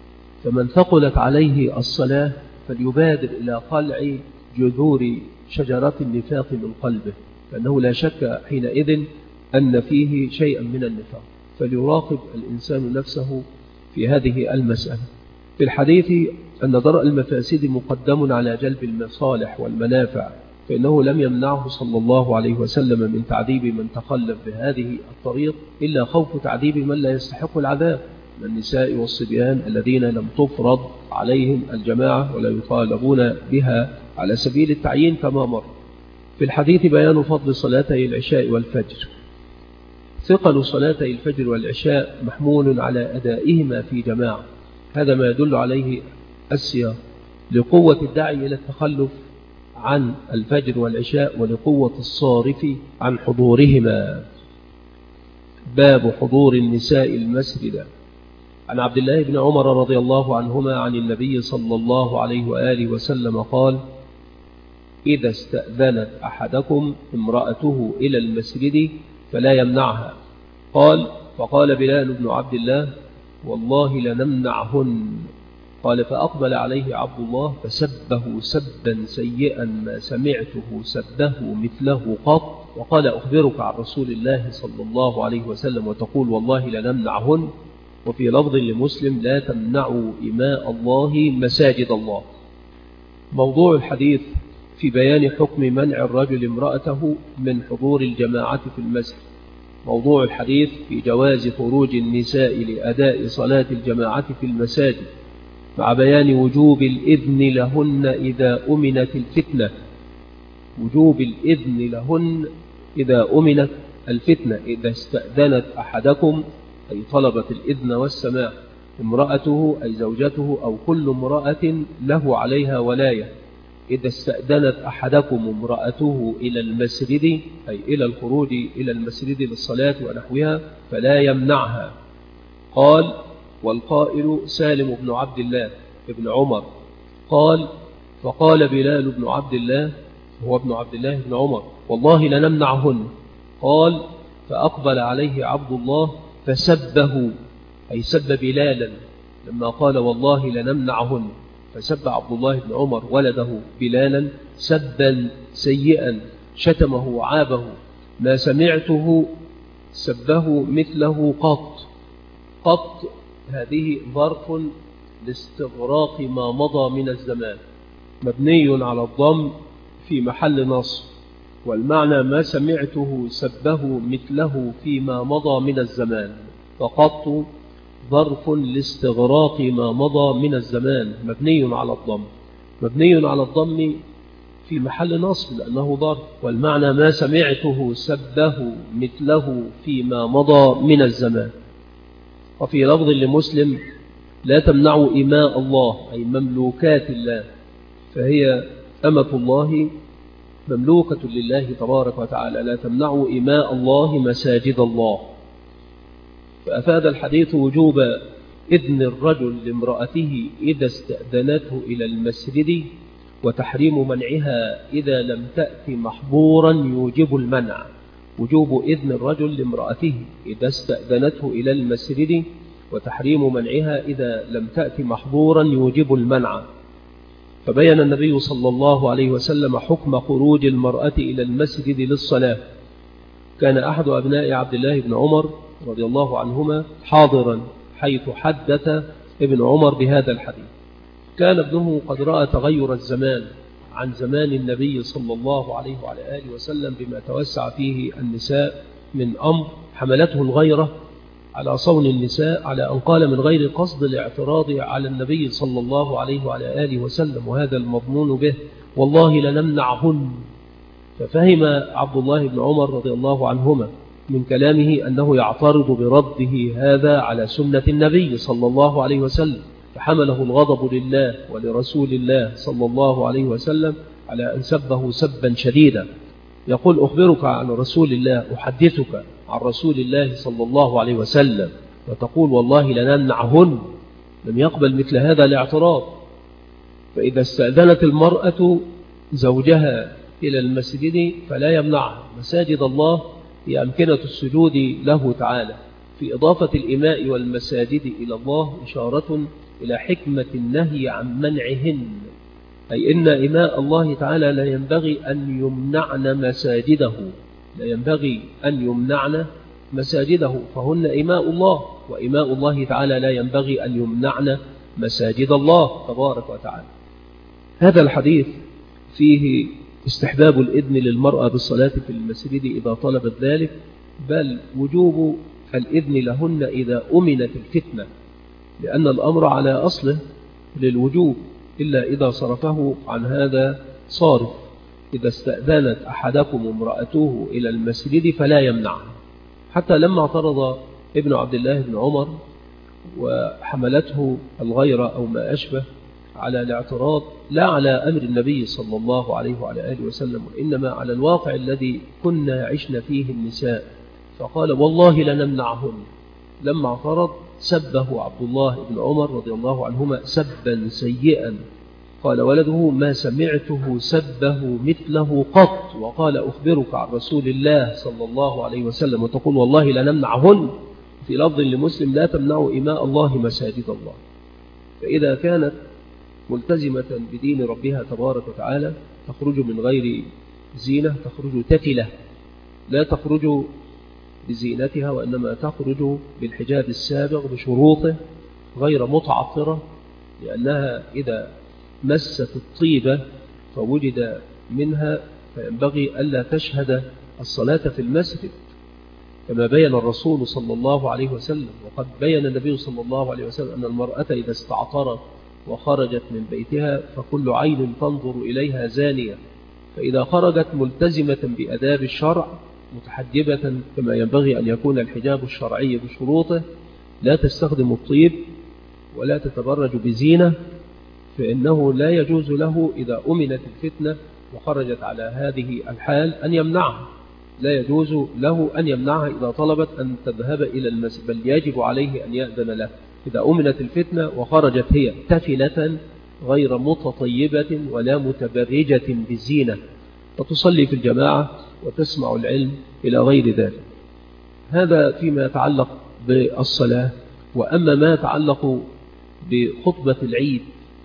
فمن ثقلت عليه الصلاة فليبادر إلى قلع جذور شجرة النفاق من قلبه، فإنه لا شك حينئذ أن فيه شيئا من النفاق، فليراقب الإنسان نفسه في هذه المسألة. في الحديث أن درء المفاسد مقدم على جلب المصالح والمنافع، فإنه لم يمنعه صلى الله عليه وسلم من تعذيب من تخلف بهذه الطريق إلا خوف تعذيب من لا يستحق العذاب من النساء والصبيان الذين لم تفرض عليهم الجماعة ولا يطالبون بها على سبيل التعيين كما مر. في الحديث بيان فضل صلاتي العشاء والفجر. ثقل صلاتي الفجر والعشاء محمول على أدائهما في جماعة، هذا ما يدل عليه السياق لقوة الداعي إلى التخلف عن الفجر والعشاء ولقوة الصارف عن حضورهما. باب حضور النساء المسجد. عن عبد الله بن عمر رضي الله عنهما عن النبي صلى الله عليه وآله وسلم قال: إذا استأذنت أحدكم امرأته إلى المسجد فلا يمنعها. قال: فقال بلال بن عبد الله: والله لنمنعهن. قال: فأقبل عليه عبد الله فسبه سبا سيئا ما سمعته سبه مثله قط، وقال: أخبرك عن رسول الله صلى الله عليه وسلم وتقول والله لنمنعهن. وفي لفظ لمسلم: لا تمنعوا إماء الله مساجد الله. موضوع الحديث في بيان حكم منع الرجل امرأته من حضور الجماعة في المسجد. موضوع الحديث في جواز خروج النساء لأداء صلاة الجماعة في المساجد، مع بيان وجوب الإذن لهن إذا أمنت الفتنة. وجوب الإذن لهن إذا أمنت الفتنة. إذا استأذنت أحدكم أي طلبت الإذن والسماع امرأته أي زوجته أو كل امرأة له عليها ولاية. إذا استأذنت أحدكم امرأته إلى المسجد أي إلى الخروج إلى المسجد للصلاة ونحوها فلا يمنعها. قال: والقائل سالم بن عبد الله ابن عمر. قال: فقال بلال بن عبد الله هو ابن عبد الله بن عمر: والله لنمنعهن. قال: فأقبل عليه عبد الله فسبه أي سب بلالا لما قال والله لنمنعهن، فسب عبد الله بن عمر ولده بلالا سبا سيئا شتمه وعابه ما سمعته سبه مثله قط. قط هذه ظرف لاستغراق ما مضى من الزمان، مبني على الضم في محل نصب، والمعنى ما سمعته سبه مثله فيما مضى من الزمان. فقط ظرف لاستغراق ما مضى من الزمان مبني على الضم، مبني على الضم في محل نصب لأنه ظرف، والمعنى ما سمعته سبه مثله فيما مضى من الزمان. وفي لفظ لمسلم: لا تمنعوا إماء الله أي مملوكات الله، فهي أمة الله مملوكة لله تبارك وتعالى. لا تمنعوا إماء الله مساجد الله. فأفاد الحديث وجوب إذن الرجل لامرأته إذا استأذنته إلى المسجد، وتحريم منعها إذا لم تأتي محظورا يوجب المنع. وجوب إذن الرجل لامرأته إذا استأذنته إلى المسجد، وتحريم منعها إذا لم تأتي محظورا يوجب المنع. فبين النبي صلى الله عليه وسلم حكم خروج المرأة إلى المسجد للصلاة. كان أحد أبناء عبد الله بن عمر رضي الله عنهما حاضرا حيث حدث ابن عمر بهذا الحديث. كان ابنه قد رأى تغير الزمان عن زمان النبي صلى الله عليه وعلى آله وسلم بما توسع فيه النساء من أمر، حملته الغيرة على صون النساء على أن قال من غير قصد الاعتراض على النبي صلى الله عليه وعلى آله وسلم، وهذا المضمون به والله لنمنعهن. ففهم عبد الله بن عمر رضي الله عنهما من كلامه أنه يعترض برده هذا على سنة النبي صلى الله عليه وسلم، فحمله الغضب لله ولرسول الله صلى الله عليه وسلم على أن سبه سبا شديدا. يقول: أخبرك عن رسول الله، أحدثك عن رسول الله صلى الله عليه وسلم وتقول والله لنمنعهن. لم يقبل مثل هذا الاعتراض. فإذا استأذنت المرأة زوجها إلى المسجد فلا يمنعها. مساجد الله هي أمكنة السجود له تعالى. في إضافة الإماء والمساجد إلى الله إشارة إلى حكمة النهي عن منعهن، أي إن إماء الله تعالى لا ينبغي أن يمنعن مساجده، لا ينبغي أن يمنعن مساجده، فهن إماء الله، وإماء الله تعالى لا ينبغي أن يمنعن مساجد الله تبارك وتعالى. هذا الحديث فيه استحباب الإذن للمرأة بالصلاة في المسجد إذا طلبت ذلك، بل وجوب الإذن لهن إذا أمنت الفتنة، لأن الأمر على أصله للوجوب إلا إذا صرفه عن هذا صارف. إذا استأذنت أحدكم امرأته إلى المسجد فلا يمنعها. حتى لما اعترض ابن عبد الله بن عمر وحملته الغيرة أو ما أشبه على الاعتراض لا على أمر النبي صلى الله عليه وعلى آله وسلم، وإنما على الواقع الذي كنا عشنا فيه النساء، فقال والله لنمنعهن. لما اعترض سبه عبد الله بن عمر رضي الله عنهما سبا سيئا، قال ولده ما سمعته سبه مثله قط، وقال أخبرك عن رسول الله صلى الله عليه وسلم وتقول والله لنمنعهن. في لفظ لمسلم لا تمنعوا إماء الله مساجد الله. فإذا كانت ملتزمة بدين ربها تبارك وتعالى تخرج من غير زينة، تخرج تفلة، لا تخرج بزينتها، وإنما تخرج بالحجاب السابق بشروطه غير متعطرة، لأنها إذا مست الطيبة فوجد منها فينبغي ألا تشهد الصلاة في المسجد، كما بين الرسول صلى الله عليه وسلم. وقد بين النبي صلى الله عليه وسلم أن المرأة إذا استعطرت وخرجت من بيتها فكل عين تنظر إليها زانية. فإذا خرجت ملتزمة بأداب الشرع متحجبة كما ينبغي أن يكون الحجاب الشرعي بشروطه، لا تستخدم الطيب ولا تتبرج بزينة، فإنه لا يجوز له إذا أمنت الفتنة وخرجت على هذه الحال أن يمنعها. لا يجوز له أن يمنعها إذا طلبت أن تذهب إلى المسجد، بل يجب عليه أن يأذن له إذا أمنت الفتنة وخرجت هي تفلة غير متطيبة ولا متبرجة بالزينة، فتصلي في الجماعة وتسمع العلم إلى غير ذلك. هذا فيما يتعلق بالصلاة. وأما ما يتعلق بخطبة العيد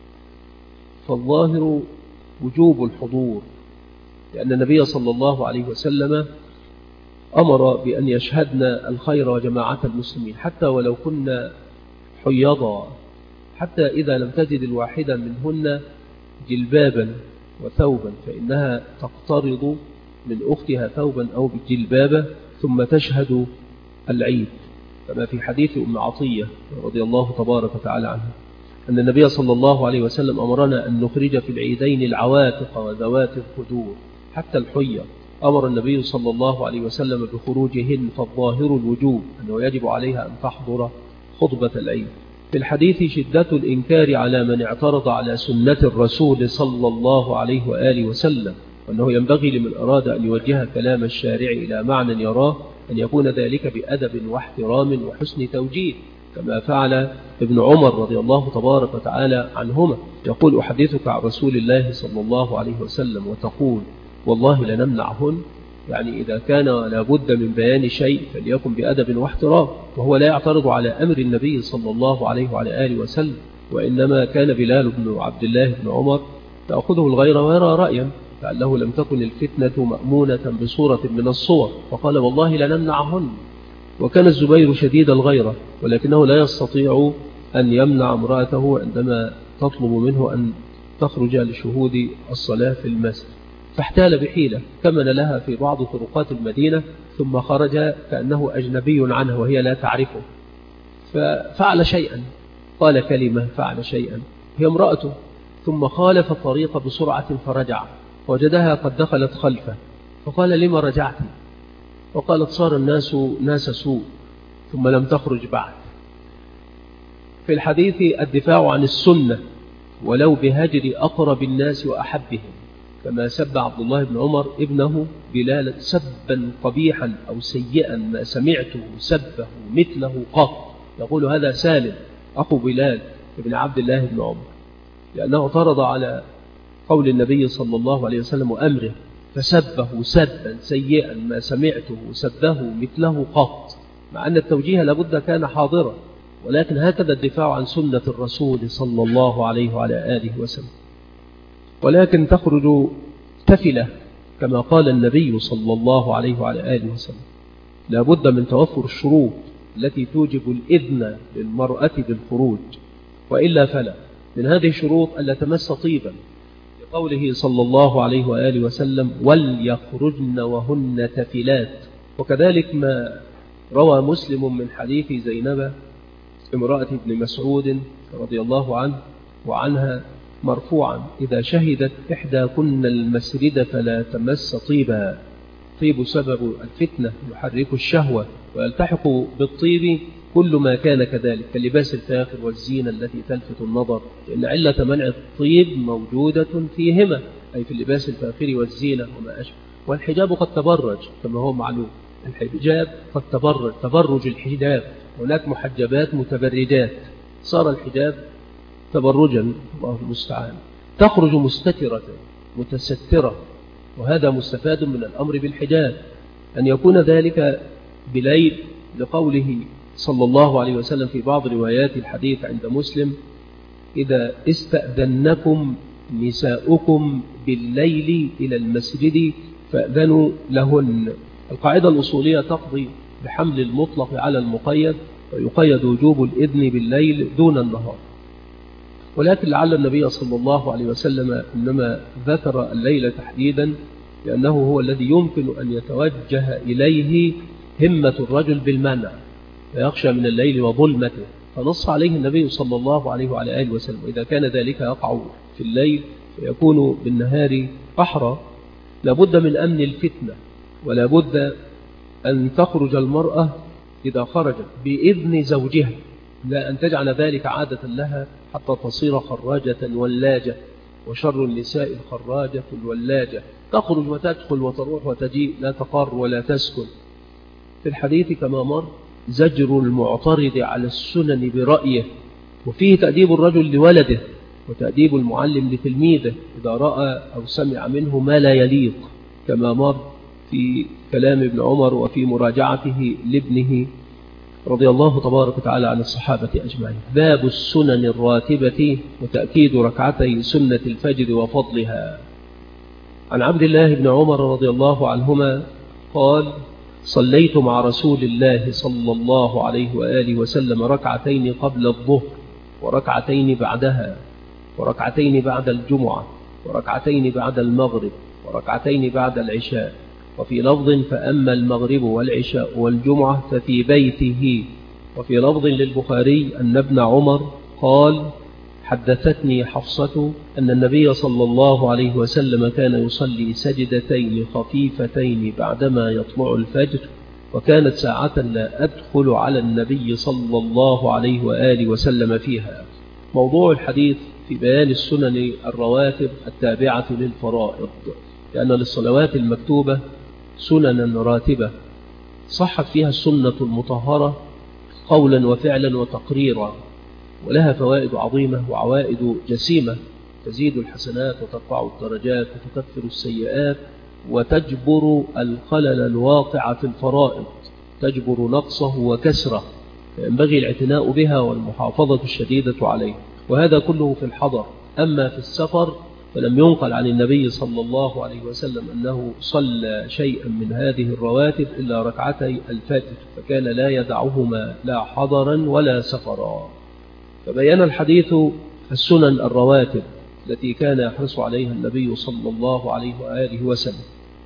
فالظاهر وجوب الحضور، لأن النبي صلى الله عليه وسلم أمر بأن يشهدنا الخير وجماعة المسلمين حتى ولو كنا حيضا، حتى إذا لم تجد الواحدة منهن جلبابا وثوبا فإنها تقترض من أختها ثوبا أو بالجلبابة ثم تشهد العيد، كما في حديث أم عطية رضي الله تبارك وتعالى عنها أن النبي صلى الله عليه وسلم أمرنا أن نخرج في العيدين العواتق وذوات الخدور حتى الحية. أمر النبي صلى الله عليه وسلم بخروجهن، فالظاهر الوجوب أنه يجب عليها أن تحضر خطبة العيد. في الحديث شدة الإنكار على من اعترض على سنة الرسول صلى الله عليه وآله وسلم، وأنه ينبغي لمن أراد أن يوجه كلام الشارع إلى معنى يراه أن يكون ذلك بأدب واحترام وحسن توجيه، كما فعل ابن عمر رضي الله تبارك وتعالى عنهما. يقول أحدثك عن رسول الله صلى الله عليه وسلم وتقول والله لنمنعهن، يعني إذا كان لابد من بيان شيء فليكن بأدب واحترام، وهو لا يعترض على أمر النبي صلى الله عليه وعلى آله وسلم، وإنما كان بلال بن عبد الله بن عمر تأخذه الغيرة ويرى رأيا لعله لم تكن الفتنة مأمونة بصورة من الصور، فقال والله لنمنعهن. وكان الزبير شديد الغيرة ولكنه لا يستطيع أن يمنع امرأته عندما تطلب منه أن تخرج لشهود الصلاة في المسجد، فاحتال بحيلة كمن لها في بعض طرقات المدينة ثم خرج كأنه أجنبي عنها وهي لا تعرفه، ففعل شيئا، قال كلمة، فعل شيئا، هي امرأته، ثم خالف الطريق بسرعة فرجع وجدها قد دخلت خلفه، فقال لما رجعت؟ وقالت صار الناس ناس سوء ثم لم تخرج بعد. في الحديث الدفاع عن السنة ولو بهجر أقرب الناس وأحبهم، كما سب عبد الله بن عمر ابنه بلال سبا قبيحا أو سيئا ما سمعته سبه مثله قط. يقول هذا سالم أخو بلال ابن عبد الله بن عمر، لأنه اعترض على قول النبي صلى الله عليه وسلم وأمره فسبه سبا سيئا ما سمعته سبه مثله قط، مع أن التوجيه لابد كان حاضرا، ولكن هكذا الدفاع عن سنة الرسول صلى الله عليه وعلى آله وسلم. ولكن تخرج تفلة كما قال النبي صلى الله عليه وعلى آله وسلم، لابد من توفر الشروط التي توجب الإذن للمرأة بالخروج، وإلا فلا. من هذه الشروط ألا تمس طيبا، قوله صلى الله عليه وآله وسلم وليخرجن وهن تفلات. وكذلك ما روى مسلم من حديث زينب امرأة ابن مسعود رضي الله عنه وعنها مرفوعا إذا شهدت إحداكن المسجد فلا تمس طيبا. طيب سبب الفتنة يحرك الشهوة، ويلتحق بالطيب كل ما كان كذلك كاللباس الفاخر والزينة التي تلفت النظر، لأن علة منع الطيب موجودة فيهما، أي في اللباس الفاخر والزينة وما أشبه. والحجاب قد تبرج كما هو معلوم، الحجاب قد تبرج الحجاب، هناك محجبات متبرجات، صار الحجاب تبرجا الله المستعان. تخرج مستترة متسترة، وهذا مستفاد من الأمر بالحجاب أن يكون ذلك بليل، لقوله صلى الله عليه وسلم في بعض روايات الحديث عند مسلم إذا استأذنكم نساؤكم بالليل إلى المسجد فأذنوا لهن. القاعدة الأصولية تقضي بحمل المطلق على المقيد، ويقيد وجوب الإذن بالليل دون النهار. ولكن لعل النبي صلى الله عليه وسلم إنما ذكر الليل تحديدا لأنه هو الذي يمكن أن يتوجه إليه همة الرجل بالمنع، فيخشى من الليل وظلمته، فنص عليه النبي صلى الله عليه وعلى آله وسلم. إذا كان ذلك يقع في الليل فيكون بالنهار أحرى. لابد من أمن الفتنة، ولا بد أن تخرج المرأة إذا خرجت بإذن زوجها، لا أن تجعل ذلك عادة لها حتى تصير خراجة ولاجة، وشر النساء الخراجة الولاجة، تخرج وتدخل وتروح وتجيء، لا تقر ولا تسكن. في الحديث كما مر زجر المعترض على السنن برأيه، وفيه تأديب الرجل لولده وتأديب المعلم لتلميذه إذا رأى أو سمع منه ما لا يليق، كما مر في كلام ابن عمر وفي مراجعته لابنه رضي الله تبارك وتعالى عن الصحابة أجمعين. باب السنن الراتبة وتأكيد ركعتي سنة الفجر وفضلها. عن عبد الله بن عمر رضي الله عنهما قال صليت مع رسول الله صلى الله عليه وآله وسلم ركعتين قبل الظهر وركعتين بعدها وركعتين بعد الجمعة وركعتين بعد المغرب وركعتين بعد العشاء، وفي لفظ فأما المغرب والعشاء والجمعة ففي بيته. وفي لفظ للبخاري أن ابن عمر قال حدثتني حفصة أن النبي صلى الله عليه وسلم كان يصلي سجدتين خفيفتين بعدما يطلع الفجر، وكانت ساعة لا أدخل على النبي صلى الله عليه وآله وسلم فيها. موضوع الحديث في بيان السنن الرواتب التابعة للفرائض، لأن للصلوات المكتوبة سننا راتبة صحت فيها السنة المطهرة قولا وفعلا وتقريرا، ولها فوائد عظيمة وعوائد جسيمة، تزيد الحسنات وترفع الدرجات وتكفر السيئات وتجبر الخلل الواقع في الفرائض، تجبر نقصه وكسره، فينبغي الاعتناء بها والمحافظة الشديدة عليه، وهذا كله في الحضر. أما في السفر فلم ينقل عن النبي صلى الله عليه وسلم أنه صلى شيئا من هذه الرواتب إلا ركعتي الفجر، فكان لا يدعهما لا حضرا ولا سفرا. فبين الحديث السنن الرواتب التي كان يحرص عليها النبي صلى الله عليه وآله وسلم.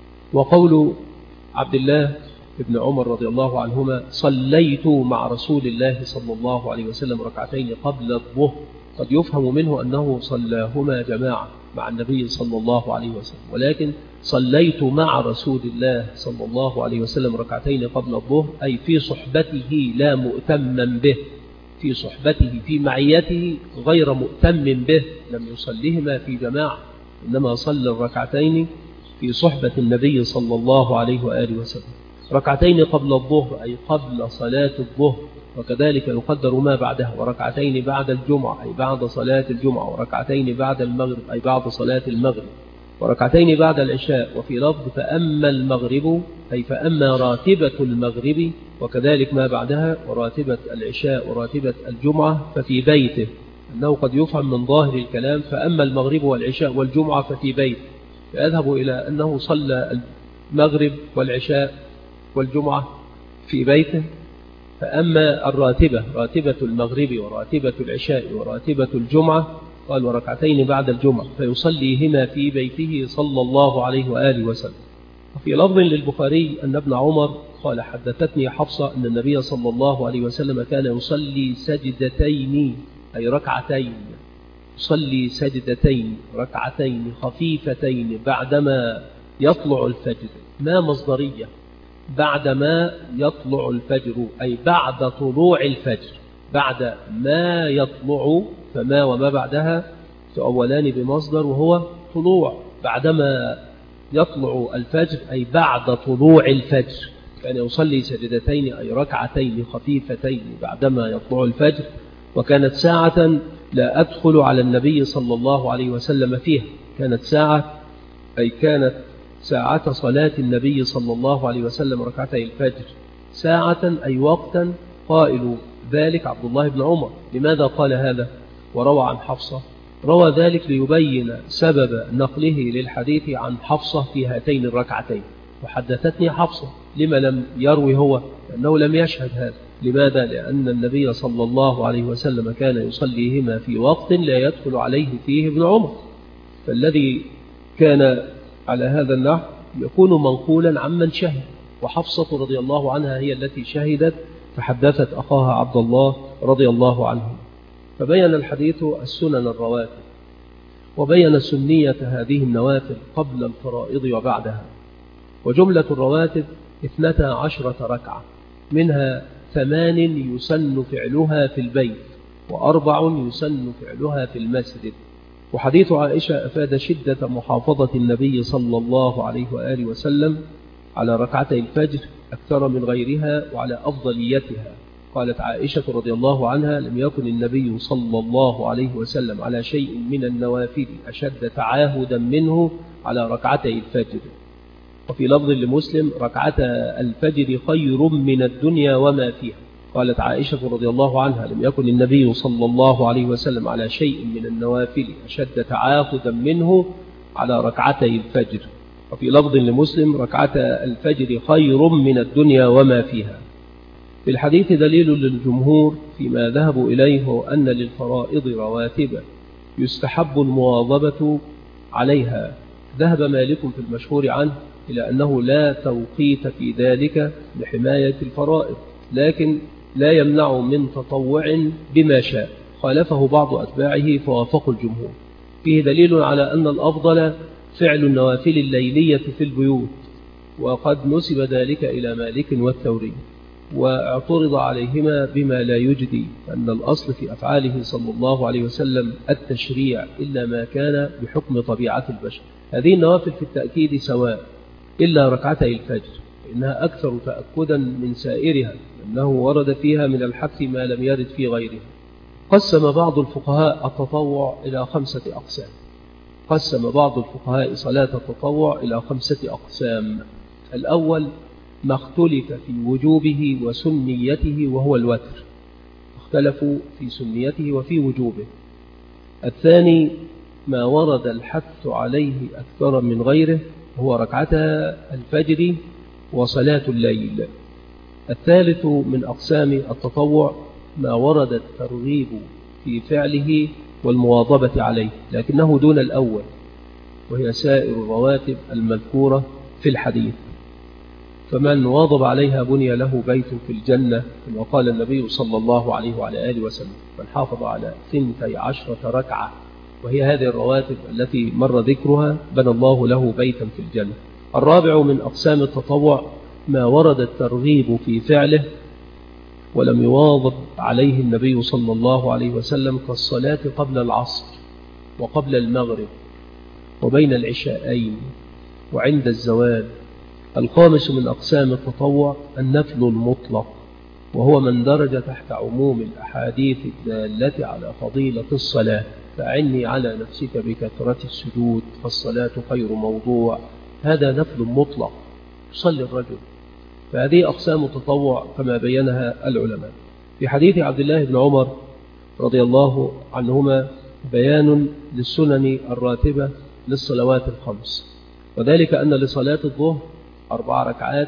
وقول عبد الله بن عمر رضي الله عنهما صليت مع رسول الله صلى الله عليه وسلم ركعتين قبل الظهر، قد يفهم منه أنه صلاهما جماعة مع النبي صلى الله عليه وسلم، ولكن صليت مع رسول الله صلى الله عليه وسلم ركعتين قبل الظهر أي في صحبته لا مؤتما به، في صحبته في معيته غير مؤتم به، لم يصليهما في جماعة، إنما صلى الركعتين في صحبة النبي صلى الله عليه وآله وسلم. ركعتين قبل الظهر أي قبل صلاة الظهر، وكذلك يقدر ما بعدها، وركعتين بعد الجمعة أي بعد صلاة الجمعة، وركعتين بعد المغرب أي بعد صلاة المغرب، وركعتين بعد العشاء. وفي لفظ فأما المغرب أي فأما راتبة المغرب، وكذلك ما بعدها، وراتبة العشاء وراتبة الجمعة ففي بيته، أنه قد يفهم من ظاهر الكلام فأما المغرب والعشاء والجمعة ففي بيته، فأذهب إلى أنه صلى المغرب والعشاء والجمعة في بيته. فأما الراتبة راتبة المغرب وراتبة العشاء وراتبة الجمعة قال وركعتين بعد الجمعة فيصليهما في بيته صلى الله عليه وآله وسلم. وفي لفظ للبخاري أن ابن عمر قال حدثتني حفصة أن النبي صلى الله عليه وسلم كان يصلي سجدتين أي ركعتين، يصلي سجدتين ركعتين خفيفتين بعدما يطلع الفجر. ما مصدرية بعدما يطلع الفجر أي بعد طلوع الفجر، بعد ما يطلع، فما وما بعدها تؤولان بمصدر وهو طلوع. بعدما يطلع الفجر أي بعد طلوع الفجر، كان يصلي سجدتين أي ركعتين خفيفتين بعدما يطلع الفجر. وكانت ساعة لا أدخل على النبي صلى الله عليه وسلم فيها، كانت ساعة أي كانت ساعة صلاة النبي صلى الله عليه وسلم ركعتي الفجر، ساعة أي وقتا. قائل ذلك عبد الله بن عمر. لماذا قال هذا وروى عن حفصة؟ روى ذلك ليبين سبب نقله للحديث عن حفصة في هاتين الركعتين. وحدثتني حفصة، لما لم يروي هو؟ لأنه لم يشهد هذا. لماذا؟ لأن النبي صلى الله عليه وسلم كان يصليهما في وقت لا يدخل عليه فيه ابن عمر، فالذي كان على هذا النحو يكون منقولا عمن شهد. وحفصة رضي الله عنها هي التي شهدت فحدثت أخاها عبد الله رضي الله عنه. فبين الحديث السنن الرواتب، وبين سنية هذه النوافل قبل الفرائض وبعدها. وجملة الرواتب 12 ركعة، منها 8 يسن فعلها في البيت، و4 يسن فعلها في المسجد. وحديث عائشة أفاد شدة محافظة النبي صلى الله عليه وآله وسلم على ركعتي الفجر أكثر من غيرها وعلى أفضليتها. قالت عائشة رضي الله عنها: لم يكن النبي صلى الله عليه وسلم على شيء من النوافل أشد تعاهدا منه على ركعتي الفجر. وفي لفظ لمسلم: ركعتا الفجر خير من الدنيا وما فيها. قالت عائشة رضي الله عنها: لم يكن النبي صلى الله عليه وسلم على شيء من النوافل أشد تعاهدا منه على ركعتي الفجر. وفي لفظ لمسلم: ركعتا الفجر خير من الدنيا وما فيها. في الحديث دليل للجمهور فيما ذهبوا إليه أن للفرائض رواتب يستحب المواظبة عليها. ذهب مالك في المشهور عنه إلى أنه لا توقيت في ذلك لحماية الفرائض، لكن لا يمنع من تطوع بما شاء. خالفه بعض أتباعه فوافقوا الجمهور. فيه دليل على أن الأفضل فعل النوافل الليلية في البيوت، وقد نسب ذلك إلى مالك والثوري، واعترض عليهما بما لا يجدي، أن الأصل في أفعاله صلى الله عليه وسلم التشريع إلا ما كان بحكم طبيعة البشر. هذه النوافل في التأكيد سواء إلا ركعتي الفجر، إنها أكثر تأكدا من سائرها، أنه ورد فيها من الحث ما لم يرد في غيرها. قسم بعض الفقهاء التطوع إلى 5 أقسام. قسم بعض الفقهاء صلاة التطوع إلى 5 أقسام. الأول ما اختلف في وجوبه وسنيته وهو الوتر، اختلفوا في سنيته وفي وجوبه. الثاني ما ورد الحث عليه أكثر من غيره، هو ركعتا الفجر وصلاة الليل. الثالث من أقسام التطوع ما ورد الترغيب في فعله والمواظبة عليه، لكنه دون الأول، وهي سائر الرواتب المذكورة في الحديث. فمن واظب عليها بني له بيت في الجنة، كما قال النبي صلى الله عليه وعلى آله وسلم: من حافظ على 12 ركعة، وهي هذه الرواتب التي مر ذكرها، بنى الله له بيتا في الجنة. الرابع من أقسام التطوع ما ورد الترغيب في فعله ولم يواظب عليه النبي صلى الله عليه وسلم، كالصلاة قبل العصر وقبل المغرب وبين العشاءين وعند الزوال. الخامس من أقسام التطوع النفل المطلق، وهو من درج تحت عموم الأحاديث الدالة على فضيلة الصلاة: فعني على نفسك بكثرة السجود فالصلاة خير موضوع. هذا نفل مطلق يصلي الرجل. فهذه أقسام التطوع كما بينها العلماء. في حديث عبد الله بن عمر رضي الله عنهما بيان للسنن الراتبة للصلوات الخمس، وذلك أن لصلاة الظهر 4 ركعات،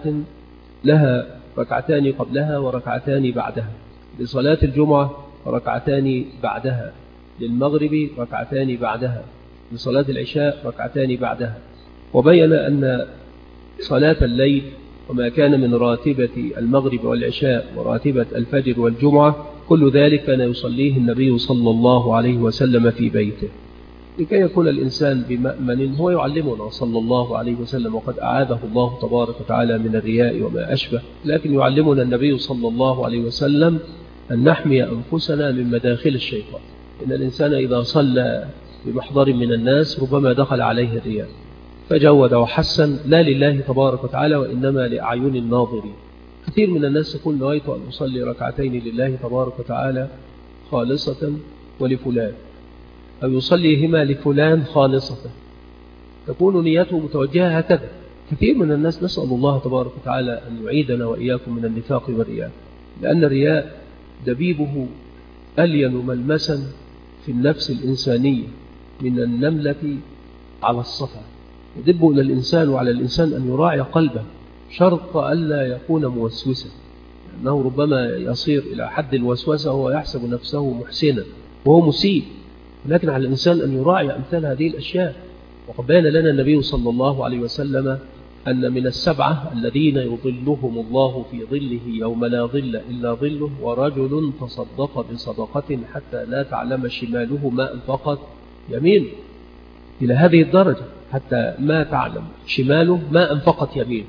لها ركعتان قبلها وركعتان بعدها. لصلاة الجمعة ركعتان بعدها. للمغرب ركعتان بعدها، لصلاة العشاء ركعتان بعدها. وبين أن صلاة الليل وما كان من راتبة المغرب والعشاء وراتبة الفجر والجمعة كل ذلك كان يصليه النبي صلى الله عليه وسلم في بيته، لكي يكون الإنسان بمأمن. هو يعلمنا صلى الله عليه وسلم، وقد أعاذه الله تبارك وتعالى من الرياء وما أشبه، لكن يعلمنا النبي صلى الله عليه وسلم أن نحمي أنفسنا من مداخل الشيطان. إن الإنسان إذا صلى بمحضر من الناس ربما دخل عليه الرياء فجود وحسن، لا لله تبارك وتعالى وإنما لأعين الناظرين. كثير من الناس يقول نويت أن أصلي ركعتين لله تبارك وتعالى خالصة ولفلان، أو يصليهما لفلان خالصة، تكون نيته متوجهة هكذا. كثير من الناس نسأل الله تبارك وتعالى أن يعيدنا وإياكم من النفاق والرياء، لأن الرياء دبيبه ألين ملمسا في النفس الإنسانية من النملة على الصفا، يدب إلى الإنسان وعلى الإنسان أن يراعي قلبه شرط ألا يكون موسوسا، لأنه ربما يصير إلى حد الوسوسة وهو يحسب نفسه محسنا وهو مسيء، لكن على الإنسان أن يراعي أمثال هذه الأشياء. وقد بين لنا النبي صلى الله عليه وسلم أن من السبعة الذين يظلهم الله في ظله يوم لا ظل إلا ظله ورجل تصدق بصدقة حتى لا تعلم شماله ما أنفقت يمينه، إلى هذه الدرجة حتى ما تعلم شماله ما أنفقت يمينه.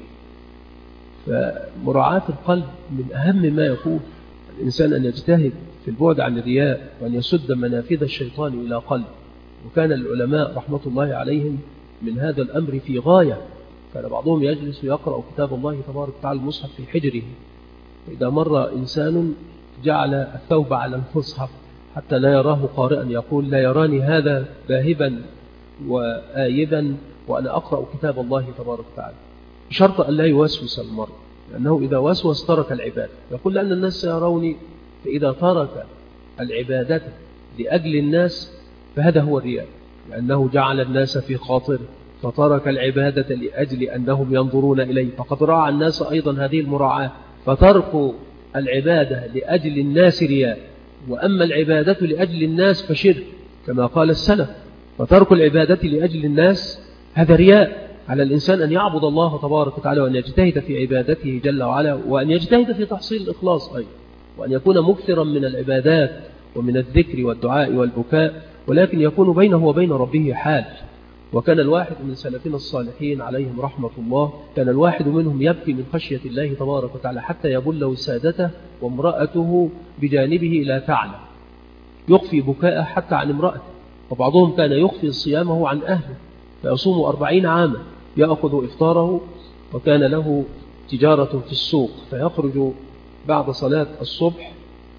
فمراعاة القلب من أهم ما يكون الإنسان أن يجتهد في البعد عن الرياء وأن يسد منافذ الشيطان إلى قلب. وكان العلماء رحمة الله عليهم من هذا الأمر في غاية. كان بعضهم يجلس يقرأ كتاب الله تبارك وتعالى المصحف في حجره، وإذا مر إنسان جعل الثوب على المصحف حتى لا يراه قارئا، يقول لا يراني هذا ذاهبا وآيبا وأنا أقرأ كتاب الله تبارك وتعالى، بشرط أن لا يوسوس المرء، لأنه إذا وسوس ترك العبادة. يقول لأن الناس سيروني، فإذا ترك العبادة لأجل الناس فهذا هو الرياء، لأنه جعل الناس في خاطر فترك العبادة لأجل أنهم ينظرون إليه، فقد راعى الناس أيضا هذه المراعاة، فترك العبادة لأجل الناس رياء، وأما العبادة لأجل الناس فشرك كما قال السلف. فترك العبادة لأجل الناس هذا رياء. على الإنسان أن يعبد الله تبارك وتعالى وأن يجتهد في عبادته جل وعلا، وأن يجتهد في تحصيل الإخلاص أيضا، وأن يكون مكثرا من العبادات ومن الذكر والدعاء والبكاء، ولكن يكون بينه وبين ربه حال. وكان الواحد من سلفنا الصالحين عليهم رحمة الله، كان الواحد منهم يبكي من خشية الله تبارك وتعالى حتى يبل وسادته وامرأته بجانبه لا تعلم، يخفي بكاءه حتى عن امرأته. وبعضهم كان يخفي صيامه عن أهله فيصوم 40 عاما، يأخذ إفطاره، وكان له تجارة في السوق فيخرج بعد صلاة الصبح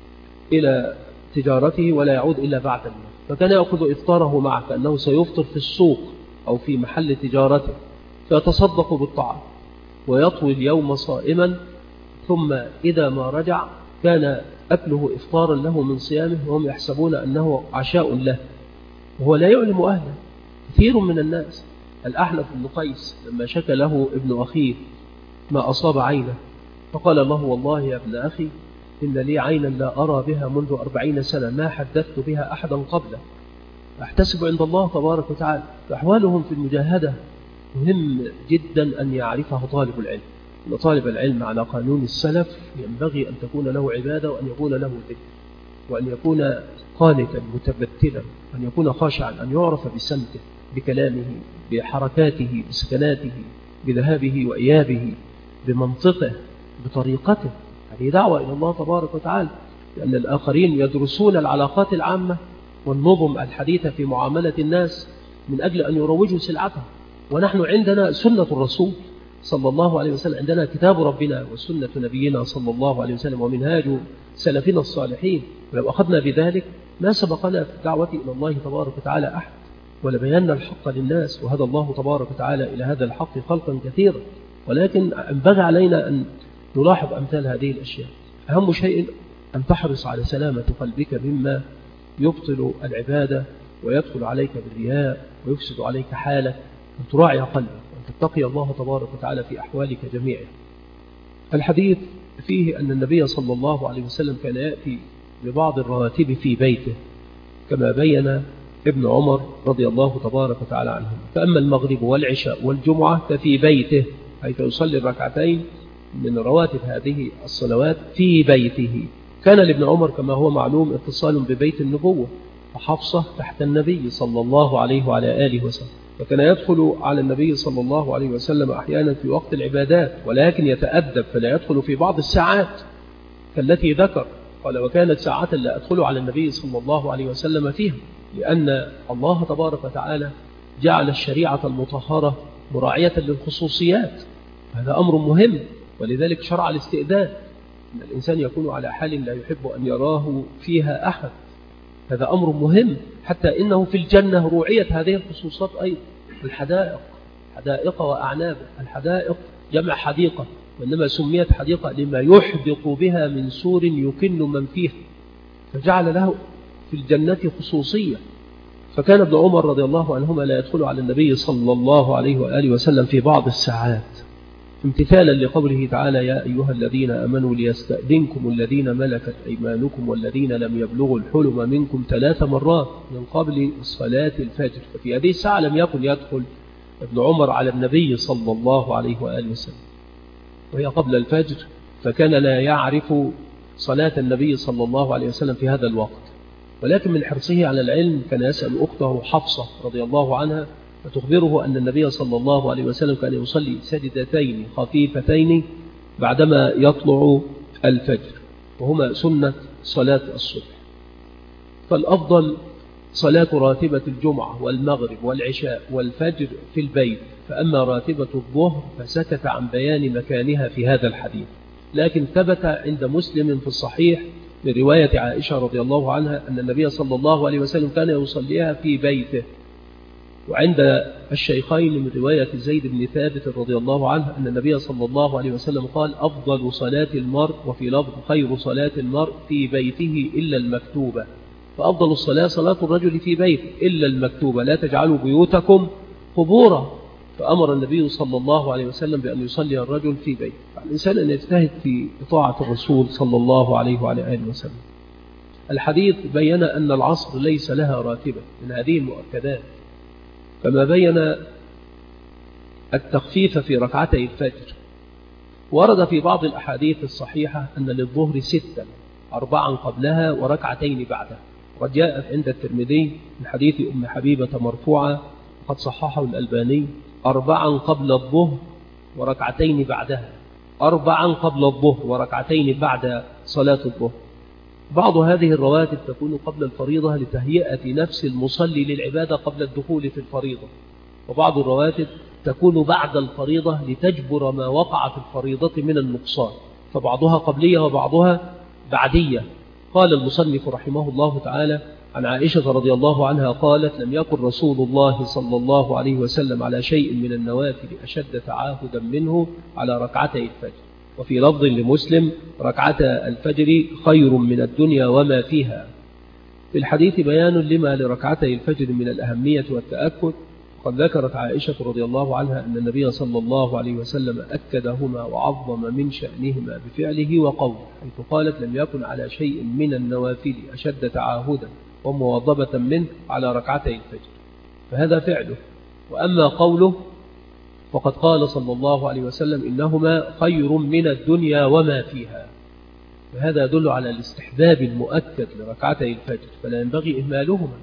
إلى تجارته ولا يعود إلا بعد المغرب، فكان يأخذ إفطاره معه كأنه سيفطر في السوق أو في محل تجارته، فيتصدق بالطعام ويطوي اليوم صائما، ثم إذا ما رجع كان أكله إفطارا له من صيامه وهم يحسبون أنه عشاء له، وهو لا يعلم أهله. كثير من الناس، الأحنف بن قيس لما شكى له ابن أخيه ما أصاب عينه فقال له والله يا ابن أخي إن لي عينا لا أرى بها منذ 40 سنة ما حدثت بها أحدا قبله، أحتسب عند الله تبارك وتعالى. فأحوالهم في المجاهدة مهم جدا أن يعرفها طالب العلم، أن طالب العلم على قانون السلف ينبغي أن تكون له عبادة وأن يكون له ذكر وأن يكون قانتا متبتلا، أن يكون خاشعا، أن يعرف بسمته بكلامه بحركاته بسكناته بذهابه وإيابه بمنطقه بطريقته. هذه دعوة إلى الله تبارك وتعالى، لأن الآخرين يدرسون العلاقات العامة والنظم الحديثة في معاملة الناس من أجل أن يروجوا سلعتهم، ونحن عندنا سنة الرسول صلى الله عليه وسلم، عندنا كتاب ربنا وسنة نبينا صلى الله عليه وسلم ومنهاج سلفنا الصالحين. ولو أخذنا بذلك ما سبقنا في الدعوة إلى الله تبارك وتعالى أحد، ولبينا الحق للناس، وهدى الله تبارك وتعالى إلى هذا الحق خلقا كثيرا. ولكن ينبغي علينا أن نلاحظ أمثال هذه الأشياء. أهم شيء أن تحرص على سلامة قلبك مما يبطل العبادة ويدخل عليك بالرياء ويفسد عليك حالك، أن تراعي قلبك وأن تتقي الله تبارك وتعالى في أحوالك جميعا. الحديث فيه أن النبي صلى الله عليه وسلم كان يأتي ببعض الرواتب في بيته كما بين ابن عمر رضي الله تبارك وتعالى عنهم. فأما المغرب والعشاء والجمعة ففي بيته، حيث يصلي الركعتين من رواتب هذه الصلوات في بيته. كان لابن عمر كما هو معلوم اتصال ببيت النبوة، وحفصة تحت النبي صلى الله عليه وعلى آله وسلم، وكان يدخل على النبي صلى الله عليه وسلم أحيانا في وقت العبادات، ولكن يتأدب فلا يدخل في بعض الساعات كالتي ذكر، قال وكانت ساعة لا أدخل على النبي صلى الله عليه وسلم فيها، لأن الله تبارك وتعالى جعل الشريعة المطهرة مراعية للخصوصيات، هذا أمر مهم، ولذلك شرع الاستئذان، أن الإنسان يكون على حال لا يحب أن يراه فيها أحد، هذا أمر مهم، حتى إنه في الجنة روعية هذه الخصوصات أيضا. الحدائق، حدائق وأعناب، الحدائق جمع حديقة، وإنما سميت حديقة لما يحدق بها من سور يكن من فيها، فجعل له في الجنة خصوصية. فكان ابن عمر رضي الله عنهما لا يدخل على النبي صلى الله عليه وآله وسلم في بعض الساعات، امتثالا لقوله تعالى يا أيها الذين أمنوا ليستأذنكم الذين ملكت أيمانكم والذين لم يبلغوا الحلم منكم 3 مرات من قبل صلاة الفجر. ففي هذه الساعة لم يكن يدخل ابن عمر على النبي صلى الله عليه وآله وسلم، وهي قبل الفجر، فكان لا يعرف صلاة النبي صلى الله عليه وسلم في هذا الوقت، ولكن من حرصه على العلم كان يسأل أخته حفصة رضي الله عنها فتخبره أن النبي صلى الله عليه وسلم كان يصلي سجدتين خفيفتين بعدما يطلع الفجر، وهما سنة صلاة الصبح. فالأفضل صلاة راتبة الجمعة والمغرب والعشاء والفجر في البيت، فأما راتبة الظهر فسكت عن بيان مكانها في هذا الحديث، لكن ثبت عند مسلم في الصحيح من رواية عائشة رضي الله عنها أن النبي صلى الله عليه وسلم كان يصليها في بيته، وعند الشيخين من رواية زيد بن ثابت رضي الله عنه أن النبي صلى الله عليه وسلم قال أفضل صلاة المرء، وفي لفظ خير صلاة المرء في بيته إلا المكتوبة، فأفضل الصلاة صلاة الرجل في بيته إلا المكتوبة، لا تجعلوا بيوتكم قبورا، فأمر النبي صلى الله عليه وسلم بأن يصلي الرجل في بيته. فالإنسان أن يجتهد في طاعة الرسول صلى الله عليه وعلى آله وسلم. الحديث بين أن العصر ليس لها راتبة من هذه المؤكدات، كما بين التخفيف في ركعتي الفجر. ورد في بعض الأحاديث الصحيحة أن للظهر 6، 4 قبلها وركعتين بعدها، وقد جاء عند الترمذي من حديث أم حبيبة مرفوعة قد صححه الألباني 4 قبل الظهر وركعتين بعدها، 4 قبل الظهر وركعتين بعد صلاة الظهر. بعض هذه الرواتب تكون قبل الفريضة لتهيئة نفس المصلي للعبادة قبل الدخول في الفريضة، وبعض الرواتب تكون بعد الفريضة لتجبر ما وقع في الفريضة من النقصان، فبعضها قبلية وبعضها بعدية. قال المصنف رحمه الله تعالى عن عائشة رضي الله عنها قالت لم يكن رسول الله صلى الله عليه وسلم على شيء من النوافل أشد تعاهدا منه على ركعتي الفجر، وفي لفظ لمسلم ركعتا الفجر خير من الدنيا وما فيها. في الحديث بيان لما لركعتي الفجر من الأهمية والتأكد، وقد ذكرت عائشة رضي الله عنها أن النبي صلى الله عليه وسلم أكدهما وعظم من شأنهما بفعله وقوله، حيث قالت لم يكن على شيء من النوافل أشد تعاهدا ومواظبة منه على ركعتي الفجر، فهذا فعله. وأما قوله فقد قال صلى الله عليه وسلم إنهما خير من الدنيا وما فيها، فهذا يدل على الاستحباب المؤكد لركعتي الفجر، فلا ينبغي إهمالهما.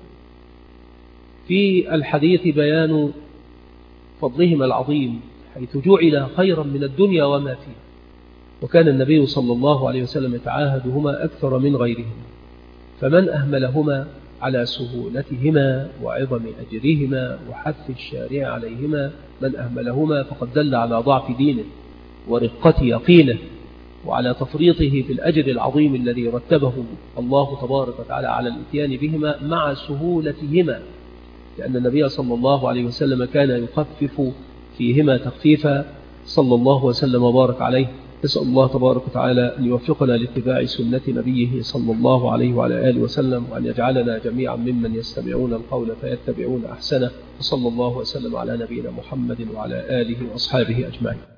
في الحديث بيان فضلهما العظيم، حيث جعل خيرا من الدنيا وما فيها، وكان النبي صلى الله عليه وسلم يتعاهدهما أكثر من غيرهما، فمن أهملهما على سهولتهما وعظم أجرهما وحث الشارع عليهما، من أهملهما فقد دل على ضعف دينه ورقة يقينه وعلى تفريطه في الأجر العظيم الذي رتبه الله تبارك وتعالى على الاتيان بهما مع سهولتهما، لأن النبي صلى الله عليه وسلم كان يخفف فيهما تخفيفا صلى الله وسلم وبارك عليه. نسأل الله تبارك وتعالى أن يوفقنا لاتباع سنة نبيه صلى الله عليه وعلى آله وسلم، وأن يجعلنا جميعا ممن يستمعون القول فيتبعون أحسنه، وصلى الله وسلم على نبينا محمد وعلى آله وأصحابه أجمعين.